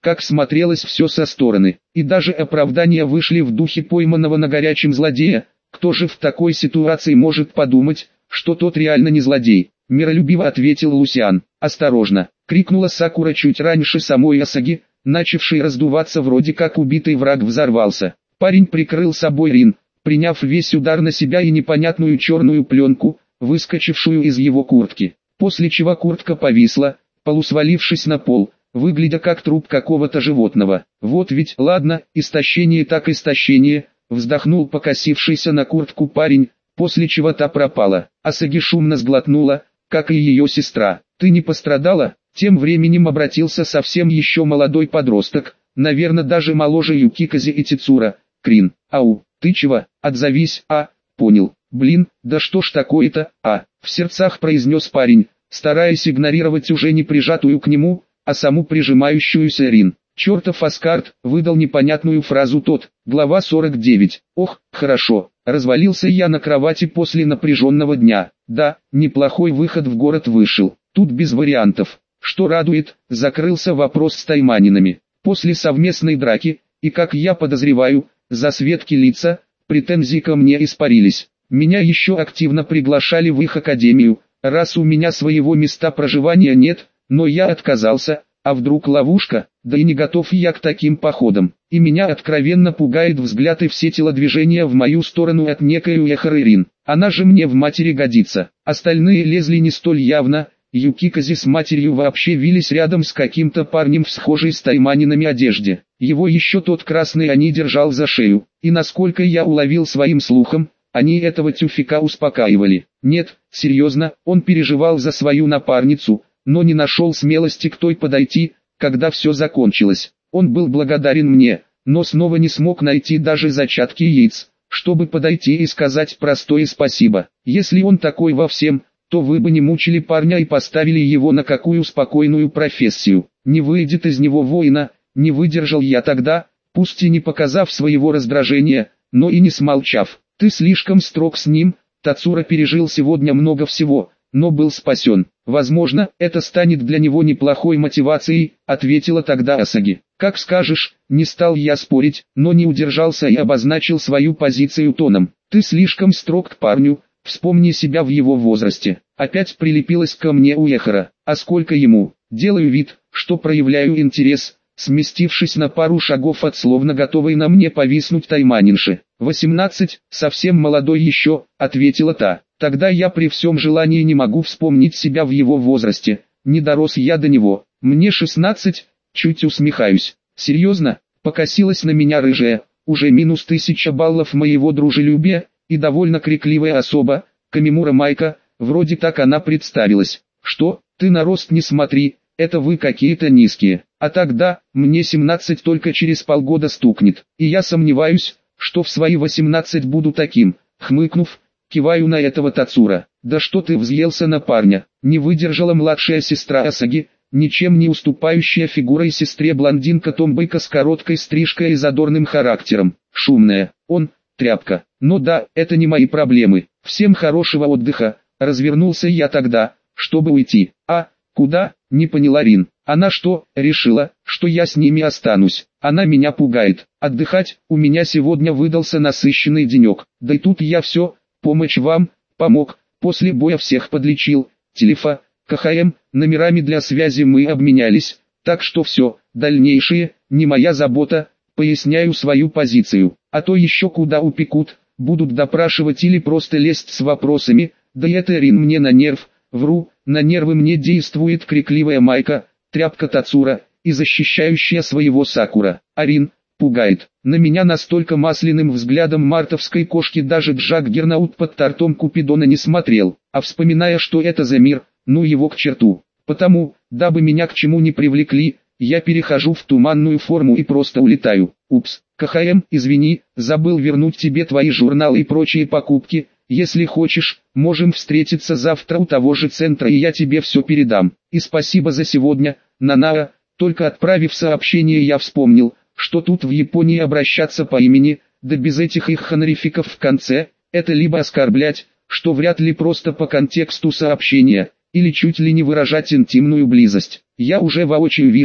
как смотрелось все со стороны, и даже оправдания вышли в духе пойманного на горячем злодея. Кто же в такой ситуации может подумать, что тот реально не злодей? Миролюбиво ответил Лусиан. «Осторожно!» — крикнула Сакура чуть раньше самой Асаги, начавший раздуваться вроде как убитый враг взорвался. Парень прикрыл собой Рин, приняв весь удар на себя и непонятную черную пленку, выскочившую из его куртки. После чего куртка повисла, полусвалившись на пол, выглядя как труп какого-то животного. «Вот ведь, ладно, истощение так истощение», — вздохнул покосившийся на куртку парень, после чего та пропала. Асаги шумно сглотнула, как и ее сестра. «Ты не пострадала?» Тем временем обратился совсем еще молодой подросток, наверное даже моложе Юкикази и Тицура. «Крин, ау, ты чего? Отзовись, а, понял. Блин, да что ж такое-то, а?» В сердцах произнес парень, стараясь игнорировать уже не прижатую к нему, а саму прижимающуюся Рин. «Чертов Аскард», выдал непонятную фразу тот. Глава сорок девять. «Ох, хорошо, развалился я на кровати после напряженного дня. Да, неплохой выход в город вышел, тут без вариантов. Что радует, закрылся вопрос с тайманинами. После совместной драки, и как я подозреваю, засветки лица, претензии ко мне испарились. Меня еще активно приглашали в их академию, раз у меня своего места проживания нет, но я отказался, а вдруг ловушка, да и не готов я к таким походам. И меня откровенно пугает взгляд и все телодвижения в мою сторону от некой Уэхары Рин. Она же мне в матери годится. Остальные лезли не столь явно. Юкикази с матерью вообще вились рядом с каким-то парнем в схожей с тайманинами одежде. Его еще тот красный они держал за шею, и насколько я уловил своим слухом, они этого тюфика успокаивали. Нет, серьезно, он переживал за свою напарницу, но не нашел смелости к той подойти, когда все закончилось. Он был благодарен мне, но снова не смог найти даже зачатки яиц, чтобы подойти и сказать простое спасибо. Если он такой во всем, то вы бы не мучили парня и поставили его на какую спокойную профессию. Не выйдет из него воина, не выдержал я тогда, пусть и не показав своего раздражения, но и не смолчав. Ты слишком строг с ним, Тацура пережил сегодня много всего, но был спасен. Возможно, это станет для него неплохой мотивацией, ответила тогда Асаги. Как скажешь, не стал я спорить, но не удержался и обозначил свою позицию тоном. Ты слишком строг к парню. Вспомни себя в его возрасте. Опять прилепилась ко мне Уэхара. А сколько ему? Делаю вид, что проявляю интерес, сместившись на пару шагов от словно готовой на мне повиснуть тайманинши. «Восемнадцать, совсем молодой еще», — ответила та. «Тогда я при всем желании не могу вспомнить себя в его возрасте. Не дорос я до него. Мне шестнадцать, чуть усмехаюсь. Серьезно?» — покосилась на меня рыжая. Уже минус тысяча баллов моего дружелюбия. И довольно крикливая особа, Камимура Майка, вроде так она представилась. «Что, ты на рост не смотри, это вы какие-то низкие. А тогда, мне семнадцать только через полгода стукнет, и я сомневаюсь, что в свои восемнадцать буду таким», хмыкнув, киваю на этого Тацура. «Да что ты взъелся на парня?» Не выдержала младшая сестра Асаги, ничем не уступающая фигурой сестре блондинка Томбайка с короткой стрижкой и задорным характером. Шумная, он... тряпка. Но да, это не мои проблемы. Всем хорошего отдыха. Развернулся я тогда, чтобы уйти. А, куда? Не поняла Рин. Она что, решила, что я с ними останусь? Она меня пугает. Отдыхать, у меня сегодня выдался насыщенный денек. Да и тут я все, помощь вам, помог. После боя всех подлечил. Телефа, КХМ, номерами для связи мы обменялись. Так что все, дальнейшее, не моя забота. Поясняю свою позицию, а то еще куда упекут, будут допрашивать или просто лезть с вопросами, да это Рин мне на нерв, вру, на нервы мне действует крикливая Майка, тряпка Тацура, и защищающая своего Сакура, а Рин, пугает. На меня настолько масляным взглядом мартовской кошки даже Джак Гернаут под тортом Купидона не смотрел, а вспоминая, что это за мир, ну его к черту. Потому, дабы меня к чему не привлекли, я перехожу в туманную форму и просто улетаю. Упс, КХМ, извини, забыл вернуть тебе твои журналы и прочие покупки. Если хочешь, можем встретиться завтра у того же центра и я тебе все передам. И спасибо за сегодня, Нанаа. Только отправив сообщение я вспомнил, что тут в Японии обращаться по имени, да без этих их хонорификов в конце, это либо оскорблять, что вряд ли просто по контексту сообщения, или чуть ли не выражать интимную близость. Я уже воочию вижу,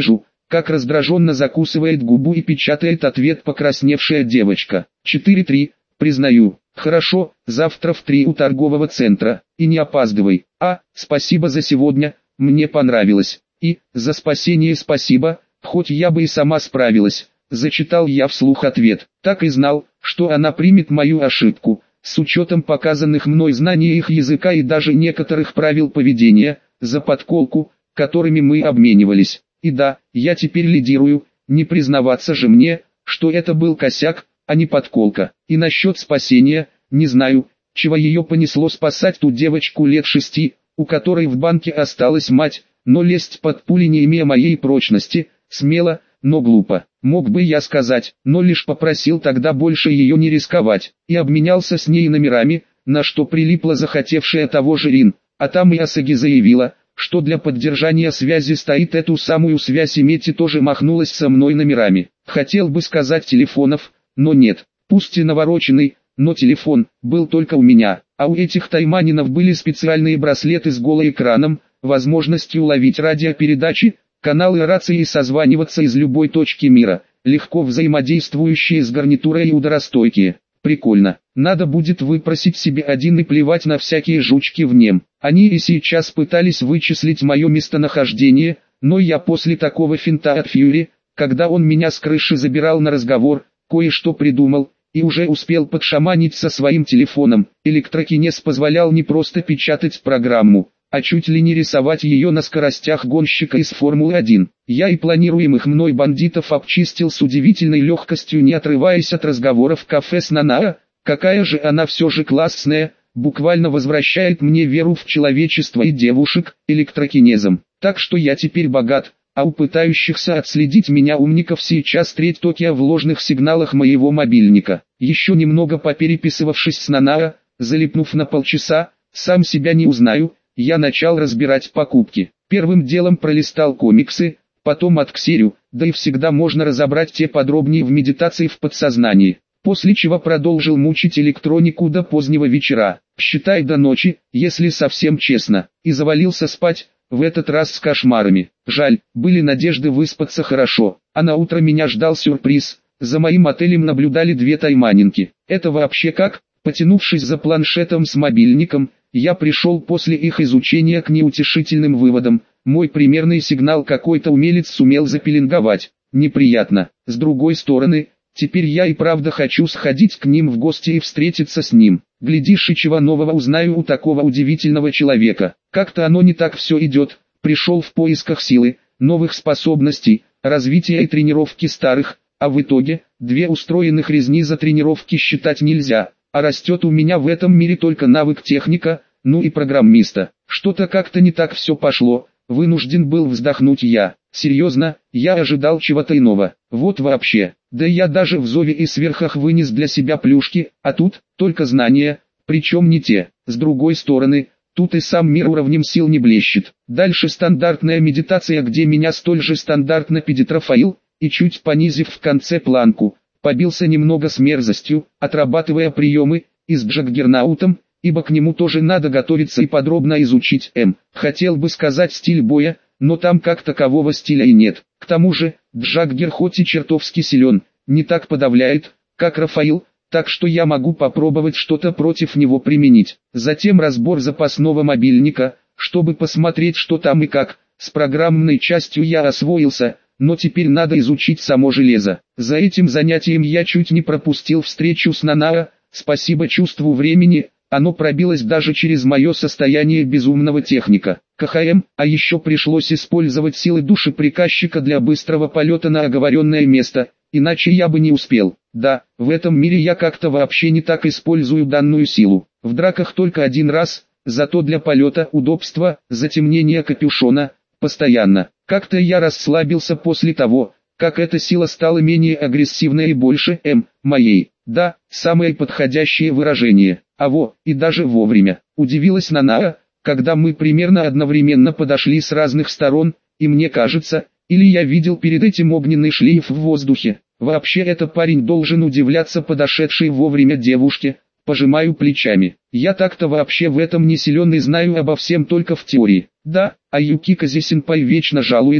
как раздраженно закусывает губу и печатает ответ покрасневшая девочка. четыре три, признаю. Хорошо, завтра в три у торгового центра, и не опаздывай. А, спасибо за сегодня, мне понравилось. И, за спасение спасибо, хоть я бы и сама справилась. Зачитал я вслух ответ. Так и знал, что она примет мою ошибку, с учетом показанных мной знаний их языка и даже некоторых правил поведения, за подколку, которыми мы обменивались. И да, я теперь лидирую, не признаваться же мне, что это был косяк, а не подколка. И насчет спасения, не знаю, чего ее понесло спасать ту девочку лет шести, у которой в банке осталась мать, но лезть под пули, не имея моей прочности, смело, но глупо. Мог бы я сказать, но лишь попросил тогда больше ее не рисковать, и обменялся с ней номерами, на что прилипла захотевшая того же Рин, а там и Асаги заявила, что для поддержания связи стоит эту самую связь иметь, и тоже махнулась со мной номерами. Хотел бы сказать телефонов, но нет, пусть и навороченный, но телефон был только у меня, а у этих тайманинов были специальные браслеты с голоэкраном, возможностью уловить радиопередачи, каналы рации и созваниваться из любой точки мира, легко взаимодействующие с гарнитурой и ударостойкие. Прикольно. Надо будет выпросить себе один и плевать на всякие жучки в нем. Они и сейчас пытались вычислить мое местонахождение, но я после такого финта от Фьюри, когда он меня с крыши забирал на разговор, кое-что придумал, и уже успел подшаманить со своим телефоном. Электрокинез позволял не просто печатать программу, а чуть ли не рисовать ее на скоростях гонщика из Формулы один. Я и планируемых мной бандитов обчистил с удивительной легкостью, не отрываясь от разговора в кафе с Нанаа. Какая же она все же классная, буквально возвращает мне веру в человечество и девушек электрокинезом. Так что я теперь богат, а у пытающихся отследить меня умников сейчас треть Токио в ложных сигналах моего мобильника. Еще немного попереписывавшись с Нанаа, залипнув на полчаса, сам себя не узнаю, я начал разбирать покупки. Первым делом пролистал комиксы, потом отксерю, да и всегда можно разобрать те подробнее в медитации в подсознании. После чего продолжил мучить электронику до позднего вечера, считай до ночи, если совсем честно, и завалился спать, в этот раз с кошмарами. Жаль, были надежды выспаться хорошо, а на утро меня ждал сюрприз. За моим отелем наблюдали две тайманинки. Это вообще как? Потянувшись за планшетом с мобильником, я пришел после их изучения к неутешительным выводам. Мой примерный сигнал какой-то умелец сумел запеленговать. Неприятно. С другой стороны, теперь я и правда хочу сходить к ним в гости и встретиться с ним. Глядишь, и чего нового узнаю у такого удивительного человека. Как-то оно не так все идет. Пришел в поисках силы, новых способностей, развития и тренировки старых, а в итоге, две устроенных резни за тренировки считать нельзя. А растет у меня в этом мире только навык техника, ну и программиста. Что-то как-то не так все пошло, вынужден был вздохнуть я. Серьезно, я ожидал чего-то иного. Вот вообще, да я даже в зове и сверхах вынес для себя плюшки, а тут, только знания, причем не те. С другой стороны, тут и сам мир уровнем сил не блещет. Дальше стандартная медитация, где меня столь же стандартно педит Рафаил, и чуть понизив в конце планку, побился немного с мерзостью, отрабатывая приемы, и с Джаггернаутом, ибо к нему тоже надо готовиться и подробно изучить. М. Хотел бы сказать стиль боя, но там как такового стиля и нет. К тому же, Джаггер хоть и чертовски силен, не так подавляет, как Рафаил, так что я могу попробовать что-то против него применить. Затем разбор запасного мобильника, чтобы посмотреть, что там и как. С программной частью я освоился, но теперь надо изучить само железо. За этим занятием я чуть не пропустил встречу с Нанаа, спасибо чувству времени, оно пробилось даже через мое состояние безумного техника. КХМ, а еще пришлось использовать силы души приказчика для быстрого полета на оговоренное место, иначе я бы не успел. Да, в этом мире я как-то вообще не так использую данную силу. В драках только один раз, зато для полета, удобства, затемнения капюшона, постоянно. Как-то я расслабился после того, как эта сила стала менее агрессивной и больше, м, моей. Да, самое подходящее выражение. А во, и даже вовремя. Удивилась Нанаа, когда мы примерно одновременно подошли с разных сторон, и мне кажется, или я видел перед этим огненный шлейф в воздухе. Вообще это парень должен удивляться подошедшей вовремя девушке. Пожимаю плечами. Я так-то вообще в этом не силен и знаю обо всем только в теории. Да, а Юкика Сенпай вечно жалуется,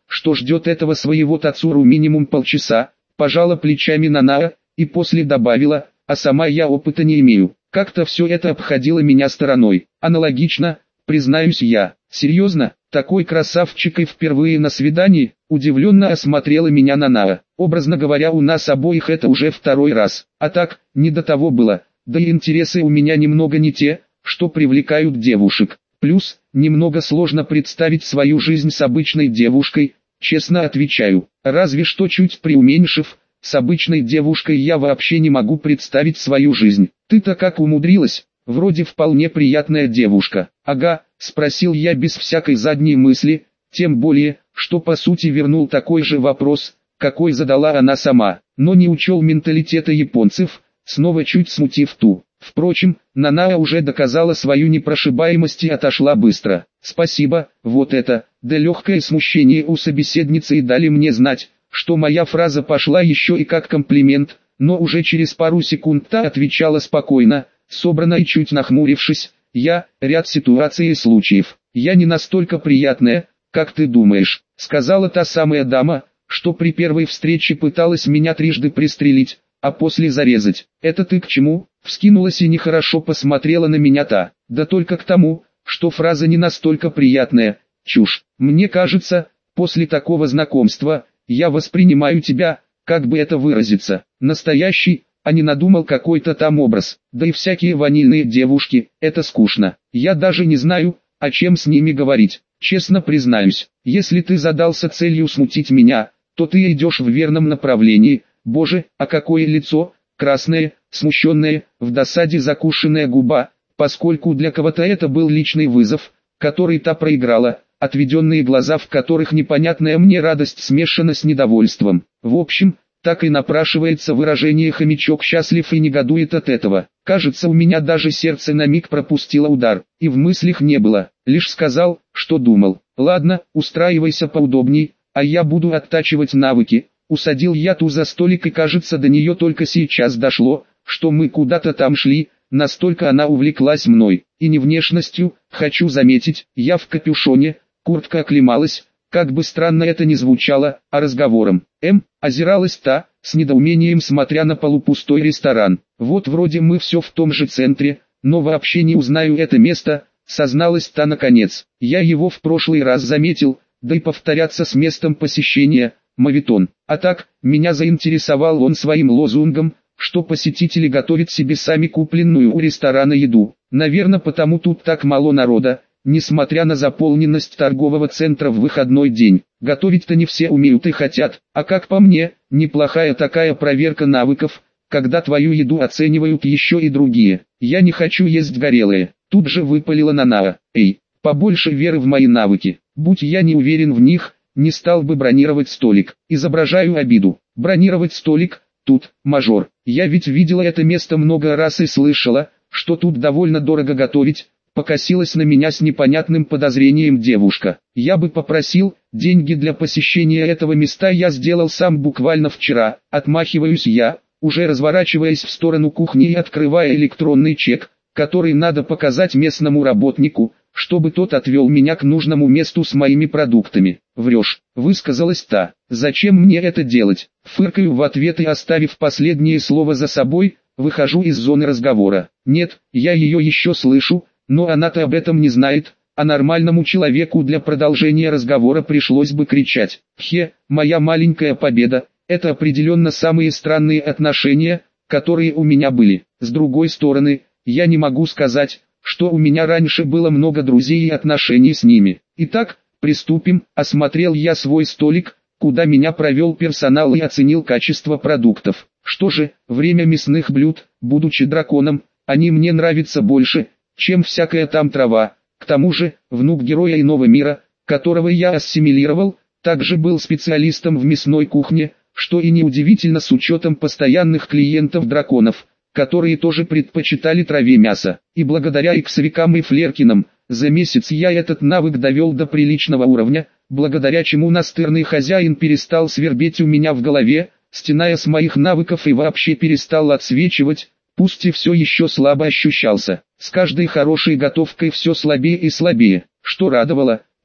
что ждет этого своего Тацуру минимум полчаса, пожала плечами Нанаа, и после добавила, а сама я опыта не имею. Как-то все это обходило меня стороной. Аналогично, признаюсь я. Серьезно, такой красавчикой впервые на свидании, удивленно осмотрела меня Нанаа. Образно говоря, у нас обоих это уже второй раз. А так, не до того было, да и интересы у меня немного не те, что привлекают девушек. Плюс, немного сложно представить свою жизнь с обычной девушкой, честно отвечаю. Разве что чуть преуменьшив, с обычной девушкой я вообще не могу представить свою жизнь. Ты-то как умудрилась? Вроде вполне приятная девушка. Ага, спросил я без всякой задней мысли, тем более, что по сути вернул такой же вопрос, какой задала она сама, но не учел менталитета японцев, снова чуть смутив ту. Впрочем, Нанаа уже доказала свою непрошибаемость и отошла быстро. Спасибо, вот это, да легкое смущение у собеседницы и дали мне знать, что моя фраза пошла еще и как комплимент, но уже через пару секунд та отвечала спокойно, собрано и чуть нахмурившись, я, ряд ситуаций и случаев, я не настолько приятная, как ты думаешь, сказала та самая дама, что при первой встрече пыталась меня трижды пристрелить, а после зарезать. Это ты к чему? Вскинулась и нехорошо посмотрела на меня та, да только к тому, что фраза не настолько приятная, чушь. Мне кажется, после такого знакомства, я воспринимаю тебя, как бы это выразиться, настоящий, а не надумал какой-то там образ, да и всякие ванильные девушки, это скучно. Я даже не знаю, о чем с ними говорить, честно признаюсь. Если ты задался целью смутить меня, то ты идешь в верном направлении. Боже, а какое лицо, красное, смущенное, в досаде закушенная губа, поскольку для кого-то это был личный вызов, который та проиграла, отведенные глаза, в которых непонятная мне радость смешана с недовольством. В общем, так и напрашивается выражение «хомячок счастлив и негодует от этого». Кажется, у меня даже сердце на миг пропустило удар, и в мыслях не было, лишь сказал, что думал. Ладно, устраивайся поудобней, а я буду оттачивать навыки. Усадил я ту за столик, и кажется, до нее только сейчас дошло, что мы куда-то там шли, настолько она увлеклась мной, и не внешностью, хочу заметить, я в капюшоне, куртка оклемалась, как бы странно это ни звучало, а разговором. М, озиралась та, с недоумением смотря на полупустой ресторан. Вот вроде мы все в том же центре, но вообще не узнаю это место, созналась та наконец. Я его в прошлый раз заметил, да и повторяться с местом посещения, моветон. А так, меня заинтересовал он своим лозунгом, что посетители готовят себе сами купленную у ресторана еду. Наверное, потому тут так мало народа, несмотря на заполненность торгового центра в выходной день. Готовить-то не все умеют и хотят, а как по мне, неплохая такая проверка навыков, когда твою еду оценивают еще и другие. Я не хочу есть горелые. Тут же выпалила Нанаа. Эй, побольше веры в мои навыки. Будь я не уверен в них, не стал бы бронировать столик. Изображаю обиду. Бронировать столик? Тут, мажор. Я ведь видела это место много раз и слышала, что тут довольно дорого готовить. Покосилась на меня с непонятным подозрением девушка. Я бы попросил, деньги для посещения этого места я сделал сам буквально вчера. Отмахиваюсь я, уже разворачиваясь в сторону кухни и открывая электронный чек, который надо показать местному работнику, чтобы тот отвел меня к нужному месту с моими продуктами. Врешь, высказалась та. Зачем мне это делать? Фыркаю в ответ и, оставив последнее слово за собой, выхожу из зоны разговора. Нет, я ее еще слышу, но она-то об этом не знает, а нормальному человеку для продолжения разговора пришлось бы кричать. Хе, моя маленькая победа, это определенно самые странные отношения, которые у меня были. С другой стороны, я не могу сказать, что у меня раньше было много друзей и отношений с ними. Итак, приступим. Осмотрел я свой столик, куда меня провел персонал, и оценил качество продуктов. Что же, время мясных блюд, будучи драконом, они мне нравятся больше, чем всякая там трава. К тому же, внук героя иного мира, которого я ассимилировал, также был специалистом в мясной кухне, что и неудивительно с учетом постоянных клиентов драконов, которые тоже предпочитали траве мясо. И благодаря иксовикам и флеркинам, за месяц я этот навык довел до приличного уровня, благодаря чему настырный хозяин перестал свербеть у меня в голове, стеная с моих навыков, и вообще перестал отсвечивать, пусть и все еще слабо ощущался. С каждой хорошей готовкой все слабее и слабее, что радовало,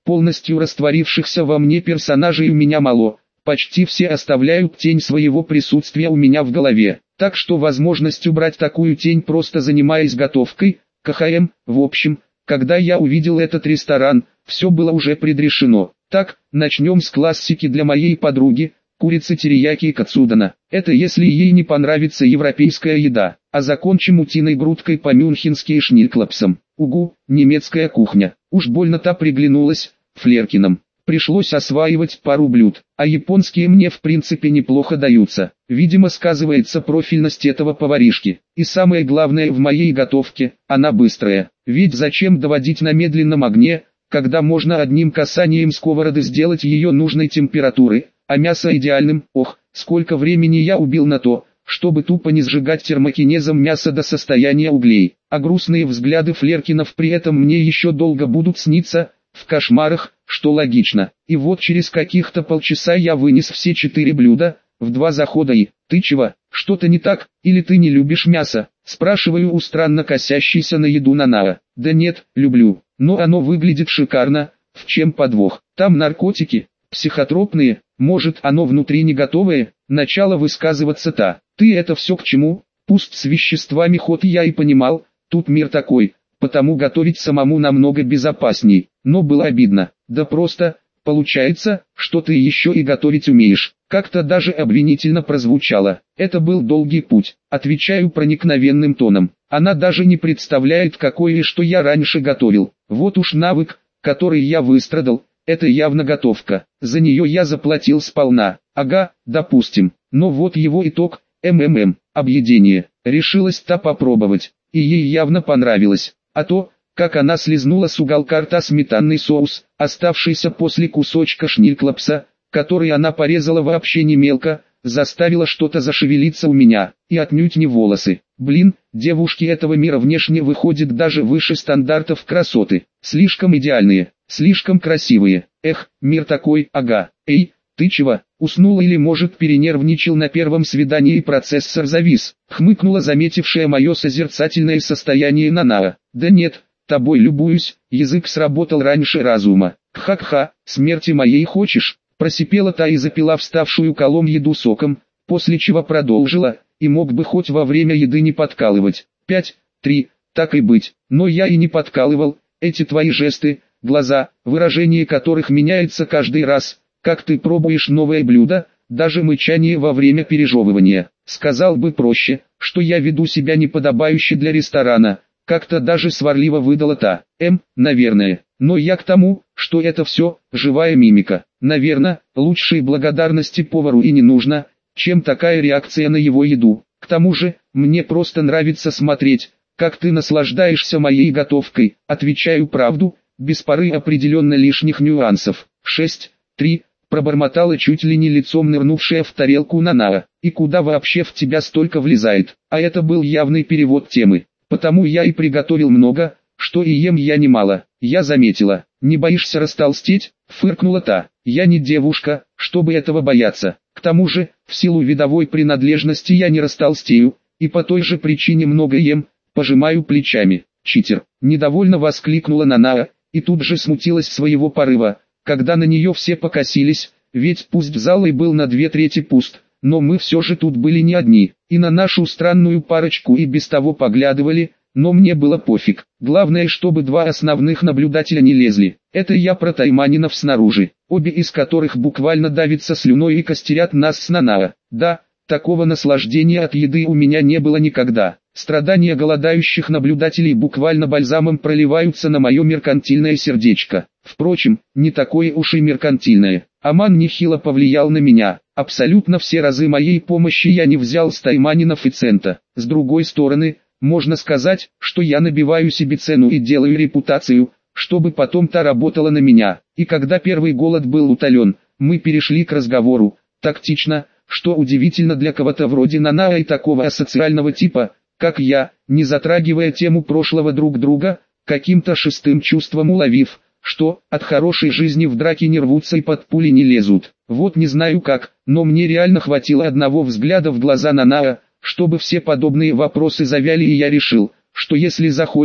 полностью растворившихся во мне персонажей у меня мало, почти все оставляют тень своего присутствия у меня в голове, так что возможность убрать такую тень, просто занимаясь готовкой, КХМ, в общем, когда я увидел этот ресторан, все было уже предрешено. Так, начнем с классики для моей подруги, курица терияки кацудана. Это если ей не понравится европейская еда, а закончим утиной грудкой по-мюнхенски и шниклапсам. Угу, немецкая кухня. Уж больно-то приглянулась Флеркиным. Пришлось осваивать пару блюд, а японские мне в принципе неплохо даются. Видимо, сказывается профильность этого поваришки. И самое главное в моей готовке, она быстрая. Ведь зачем доводить на медленном огне, когда можно одним касанием сковороды сделать ее нужной температуры, а мясо идеальным. Ох, сколько времени я убил на то, чтобы тупо не сжигать термокинезом мясо до состояния углей. А грустные взгляды Флеркинов при этом мне еще долго будут сниться, в кошмарах, что логично. И вот через каких-то полчаса я вынес все четыре блюда, в два захода и... «Ты чего? Что-то не так? Или ты не любишь мясо?» Спрашиваю у странно косящейся на еду Нанаа. «Да нет, люблю, но оно выглядит шикарно, в чем подвох? Там наркотики, психотропные, может оно внутри не готовое?» Начало высказываться-то. «Ты это все к чему?» Пусть с веществами ход я и понимал, тут мир такой, потому готовить самому намного безопасней, но было обидно. Да просто, получается, что ты еще и готовить умеешь. Как-то даже обвинительно прозвучало. Это был долгий путь, отвечаю проникновенным тоном. Она даже не представляет, какое и что я раньше готовил. Вот уж навык, который я выстрадал, это явно готовка. За нее я заплатил сполна. Ага, допустим. Но вот его итог, МММ, объедение. Решилась-то попробовать, и ей явно понравилось. А то, как она слезнула с уголка рта сметанный соус, оставшийся после кусочка шниклапса, который она порезала вообще не мелко, заставило что-то зашевелиться у меня, и отнюдь не волосы. Блин, девушки этого мира внешне выходят даже выше стандартов красоты. Слишком идеальные, слишком красивые. Эх, мир такой, ага. Эй, ты чего, уснул или может перенервничал на первом свидании и процессор завис? Хмыкнула заметившая мое созерцательное состояние Нанаа. Да нет, тобой любуюсь, язык сработал раньше разума. Ха-ха, смерти моей хочешь? Просипела та и запила вставшую колом еду соком, после чего продолжила, и мог бы хоть во время еды не подкалывать. Пять, три, так и быть, но я и не подкалывал, эти твои жесты, глаза, выражение которых меняется каждый раз, как ты пробуешь новое блюдо, даже мычание во время пережевывания. Сказал бы проще, что я веду себя неподобающе для ресторана, как-то даже сварливо выдала та. М, наверное, но я к тому, что это все, живая мимика. Наверное, лучшей благодарности повару и не нужно, чем такая реакция на его еду. К тому же, мне просто нравится смотреть, как ты наслаждаешься моей готовкой. Отвечаю правду, без поры определенно лишних нюансов. Шесть, три, пробормотала чуть ли не лицом нырнувшая в тарелку Нанаа. И куда вообще в тебя столько влезает? А это был явный перевод темы. Потому я и приготовил много, что и ем я немало. Я заметила. Не боишься растолстеть? Фыркнула та. Я не девушка, чтобы этого бояться. К тому же, в силу видовой принадлежности я не растолстею, и по той же причине много ем, пожимаю плечами. Читер. Недовольно воскликнула Нанаа, и тут же смутилась своего порыва, когда на нее все покосились, ведь пусть зал и был на две трети пуст, но мы все же тут были не одни, и на нашу странную парочку и без того поглядывали, но мне было пофиг. Главное, чтобы два основных наблюдателя не лезли. Это я про тайманинов снаружи, обе из которых буквально давятся слюной и костерят нас с Нанаа. Да, такого наслаждения от еды у меня не было никогда. Страдания голодающих наблюдателей буквально бальзамом проливаются на мое меркантильное сердечко. Впрочем, не такое уж и меркантильное. Аман нехило повлиял на меня. Абсолютно все разы моей помощи я не взял с тайманинов и цента. С другой стороны, можно сказать, что я набиваю себе цену и делаю репутацию, чтобы потом та работала на меня. И когда первый голод был утолен, мы перешли к разговору, тактично, что удивительно для кого-то вроде Нанаа и такого асоциального типа, как я, не затрагивая тему прошлого друг друга, каким-то шестым чувством уловив, что от хорошей жизни в драке не рвутся и под пули не лезут. Вот не знаю как, но мне реально хватило одного взгляда в глаза Нанаа, чтобы все подобные вопросы завяли, и я решил, что если захочет,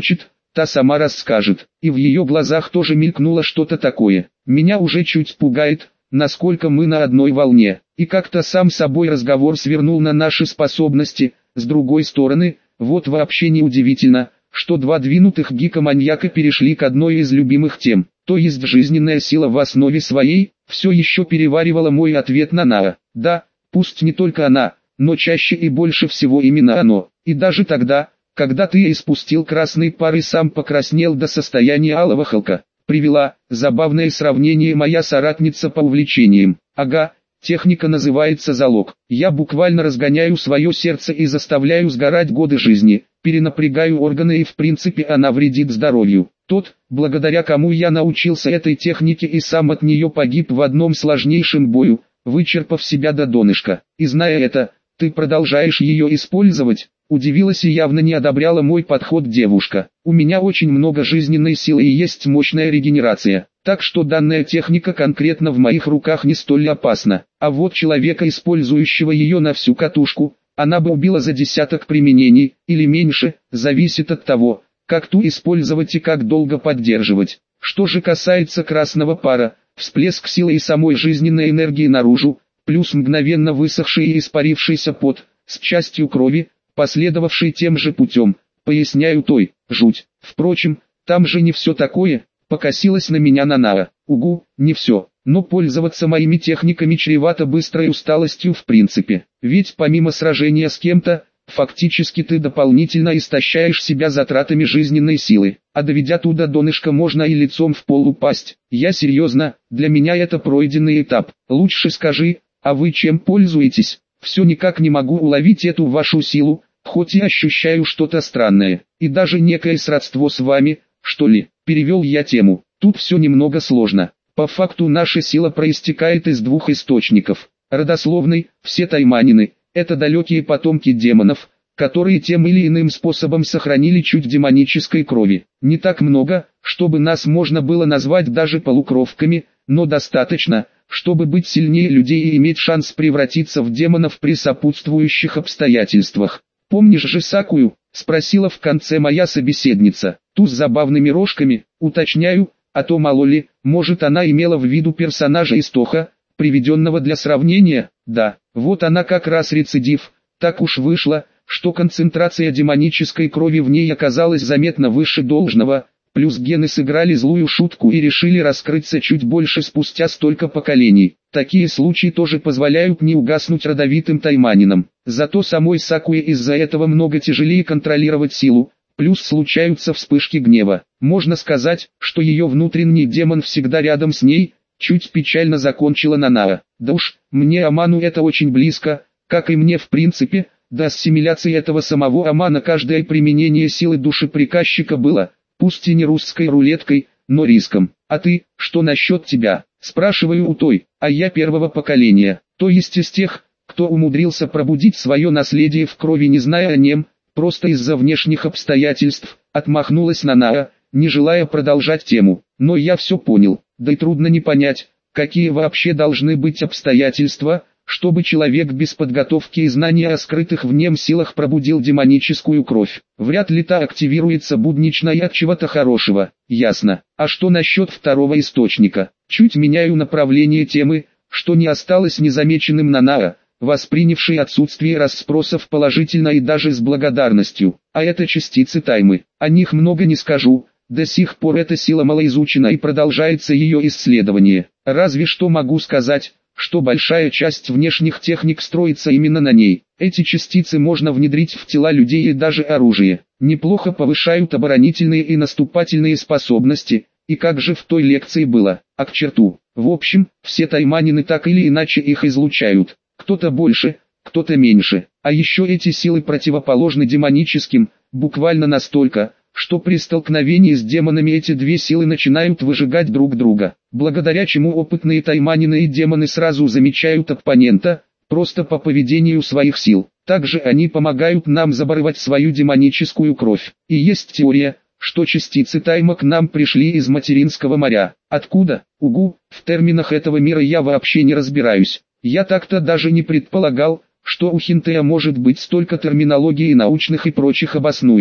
та сама расскажет. И в ее глазах тоже мелькнуло что-то такое. Меня уже чуть пугает, насколько мы на одной волне. И как-то сам собой разговор свернул на наши способности. С другой стороны, вот вообще не удивительно, что два двинутых гика-маньяка перешли к одной из любимых тем. То есть жизненная сила в основе своей, все еще переваривала мой ответ на Наа. Да, пусть не только она, но чаще и больше всего именно оно. И даже тогда, когда ты испустил красный пар и сам покраснел до состояния алого халка, привела забавное сравнение моя соратница по увлечениям. Ага, техника называется залог. Я буквально разгоняю свое сердце и заставляю сгорать годы жизни, перенапрягаю органы и в принципе она вредит здоровью. Тот, благодаря кому я научился этой технике и сам от нее погиб в одном сложнейшем бою, вычерпав себя до донышка. И зная это, ты продолжаешь ее использовать? Удивилась и явно не одобряла мой подход девушка. У меня очень много жизненной силы и есть мощная регенерация, так что данная техника конкретно в моих руках не столь опасна. А вот человека, использующего ее на всю катушку, она бы убила за десяток применений, или меньше, зависит от того, как ту использовать и как долго поддерживать. Что же касается красного пара, всплеск силы и самой жизненной энергии наружу, плюс мгновенно высохший и испарившийся пот, с частью крови, последовавший тем же путем, поясняю той, жуть. Впрочем, там же не все такое, покосилась на меня Нанаа. Угу, не все, но пользоваться моими техниками чревато быстрой усталостью в принципе. Ведь помимо сражения с кем-то, фактически ты дополнительно истощаешь себя затратами жизненной силы, а доведя туда донышко можно и лицом в пол упасть. Я серьезно, для меня это пройденный этап. Лучше скажи, а вы чем пользуетесь? Все никак не могу уловить эту вашу силу, хоть и ощущаю что-то странное, и даже некое сродство с вами, что ли. Перевел я тему. Тут все немного сложно. По факту наша сила проистекает из двух источников. Родословный, все тайманины, это далекие потомки демонов, которые тем или иным способом сохранили чуть демонической крови. Не так много, чтобы нас можно было назвать даже полукровками, но достаточно, чтобы быть сильнее людей и иметь шанс превратиться в демонов при сопутствующих обстоятельствах. «Помнишь же Сакую?» – спросила в конце моя собеседница. «Ту с забавными рожками, уточняю, а то мало ли, может она имела в виду персонажа из Тоха, приведенного для сравнения?» «Да, вот она как раз рецидив, так уж вышло, что концентрация демонической крови в ней оказалась заметно выше должного». Плюс гены сыграли злую шутку и решили раскрыться чуть больше спустя столько поколений. Такие случаи тоже позволяют не угаснуть родовитым тайманинам. Зато самой Сакуе из-за этого много тяжелее контролировать силу, плюс случаются вспышки гнева. Можно сказать, что ее внутренний демон всегда рядом с ней, чуть печально закончила Нанаа. Да уж, мне Аману это очень близко, как и мне в принципе, до ассимиляции этого самого Амана каждое применение силы души приказчика было, пусть и не русской рулеткой, но риском. А ты, что насчет тебя? Спрашиваю у той, а я первого поколения, то есть из тех, кто умудрился пробудить свое наследие в крови не зная о нем, просто из-за внешних обстоятельств, отмахнулась Нанаа, не желая продолжать тему. Но я все понял, да и трудно не понять, какие вообще должны быть обстоятельства, чтобы человек без подготовки и знания о скрытых в нем силах пробудил демоническую кровь. Вряд ли та активируется буднично и от чего-то хорошего, ясно. А что насчет второго источника? Чуть меняю направление темы, что не осталось незамеченным Нанаа, воспринявший отсутствие расспросов положительно и даже с благодарностью. А это частицы таймы. О них много не скажу, до сих пор эта сила малоизучена и продолжается ее исследование. Разве что могу сказать, что большая часть внешних техник строится именно на ней. Эти частицы можно внедрить в тела людей и даже оружие. Неплохо повышают оборонительные и наступательные способности, и как же в той лекции было, а к черту. В общем, все тайманины так или иначе их излучают. Кто-то больше, кто-то меньше. А еще эти силы противоположны демоническим, буквально настолько, что при столкновении с демонами эти две силы начинают выжигать друг друга, благодаря чему опытные тайманины и демоны сразу замечают оппонента, просто по поведению своих сил. Также они помогают нам заборывать свою демоническую кровь. И есть теория, что частицы тайма к нам пришли из материнского моря. Откуда? Угу, в терминах этого мира я вообще не разбираюсь. Я так-то даже не предполагал, что у Хинтея может быть столько терминологии научных и прочих обоснуев.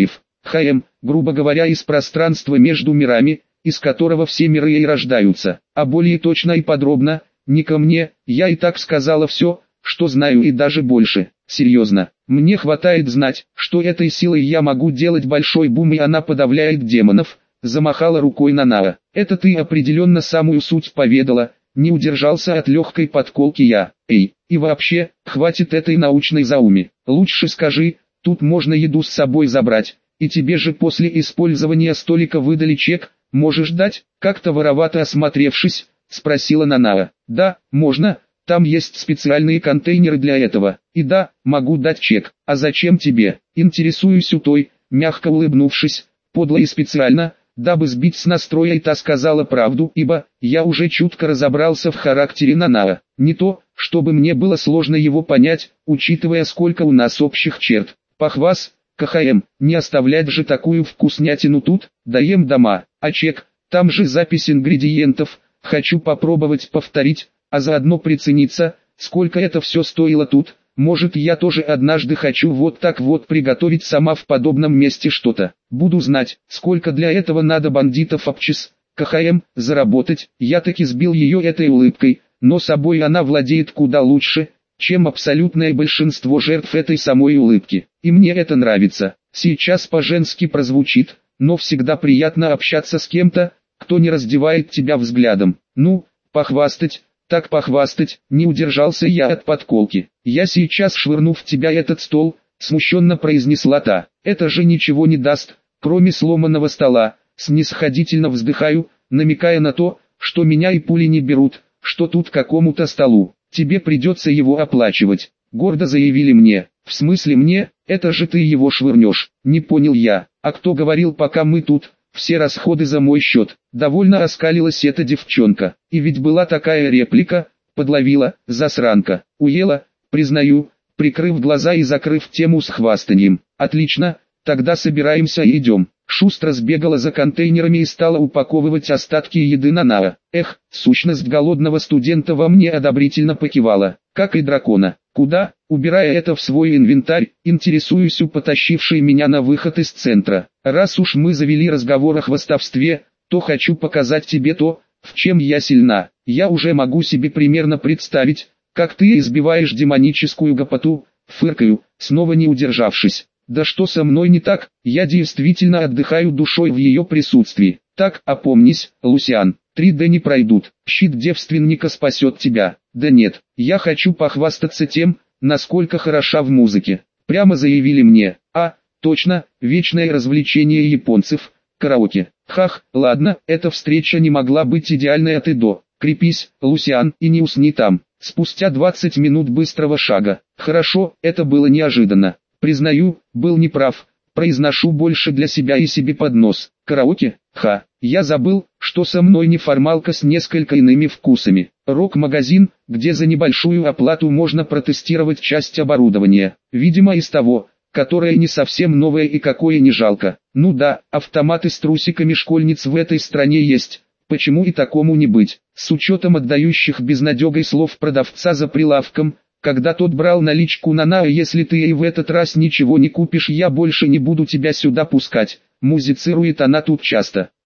ХМ, грубо говоря, из пространства между мирами, из которого все миры и рождаются. А более точно и подробно, не ко мне, я и так сказала все, что знаю и даже больше. Серьезно, мне хватает знать, что этой силой я могу делать большой бум и она подавляет демонов. Замахала рукой Нанаа. Это ты определенно самую суть поведала, не удержался от легкой подколки я. Эй, и вообще, хватит этой научной зауми. Лучше скажи, тут можно еду с собой забрать, и тебе же после использования столика выдали чек, можешь дать? Как-то воровато осмотревшись, спросила Нанаа. Да, можно, там есть специальные контейнеры для этого. И да, могу дать чек. А зачем тебе? Интересуюсь у той, мягко улыбнувшись, подло и специально, дабы сбить с настроя, и та сказала правду, ибо я уже чутко разобрался в характере Нанаа. Не то, чтобы мне было сложно его понять, учитывая сколько у нас общих черт. Похвас, КХМ, не оставлять же такую вкуснятину тут, даем дома, а чек, там же запись ингредиентов, хочу попробовать повторить, а заодно прицениться, сколько это все стоило тут. Может, я тоже однажды хочу вот так вот приготовить сама в подобном месте что-то. Буду знать, сколько для этого надо бандитов обчес. КХМ, заработать. Я таки сбил ее этой улыбкой, но собой она владеет куда лучше, чем абсолютное большинство жертв этой самой улыбки. И мне это нравится. Сейчас по-женски прозвучит, но всегда приятно общаться с кем-то, кто не раздевает тебя взглядом. Ну, похвастать. Так похвастать, не удержался я от подколки. Я сейчас швырну в тебя этот стол, смущенно произнесла та. Это же ничего не даст, кроме сломанного стола. Снисходительно вздыхаю, намекая на то, что меня и пули не берут, что тут какому-то столу. Тебе придется его оплачивать. Гордо заявили мне. В смысле мне? Это же ты его швырнешь. Не понял я. А кто говорил, пока мы тут? Все расходы за мой счет. Довольно оскалилась эта девчонка. И ведь была такая реплика, подловила, засранка. Уела, признаю, прикрыв глаза и закрыв тему с хвастаньем. Отлично, тогда собираемся и идем. Шустро сбегала за контейнерами и стала упаковывать остатки еды Нанаа. Эх, сущность голодного студента во мне одобрительно покивала, как и дракона. Куда? Убирая это в свой инвентарь, интересуюсь у потащившей меня на выход из центра. Раз уж мы завели разговор о хвастовстве, то хочу показать тебе то, в чем я сильна. Я уже могу себе примерно представить, как ты избиваешь демоническую гопоту, фыркаю, снова не удержавшись. Да что со мной не так, я действительно отдыхаю душой в ее присутствии. Так, опомнись, Лусиан, три дэ не пройдут, щит девственника спасет тебя. Да нет, я хочу похвастаться тем, насколько хороша в музыке. Прямо заявили мне. А, точно, вечное развлечение японцев, караоке. Хах, ладно, эта встреча не могла быть идеальной от и до. Крепись, Лусиан, и не усни там. Спустя двадцать минут быстрого шага. Хорошо, это было неожиданно. Признаю, был неправ, произношу больше для себя и себе под нос. Караоке? Ха, я забыл, что со мной неформалка с несколько иными вкусами. Рок-магазин, где за небольшую оплату можно протестировать часть оборудования. Видимо из того, которое не совсем новое и какое не жалко. Ну да, автоматы с трусиками школьниц в этой стране есть. Почему и такому не быть? С учетом отдающих безнадегой слов продавца за прилавком, когда тот брал наличку Нанаа, если ты и в этот раз ничего не купишь, я больше не буду тебя сюда пускать. Музицирует она тут часто.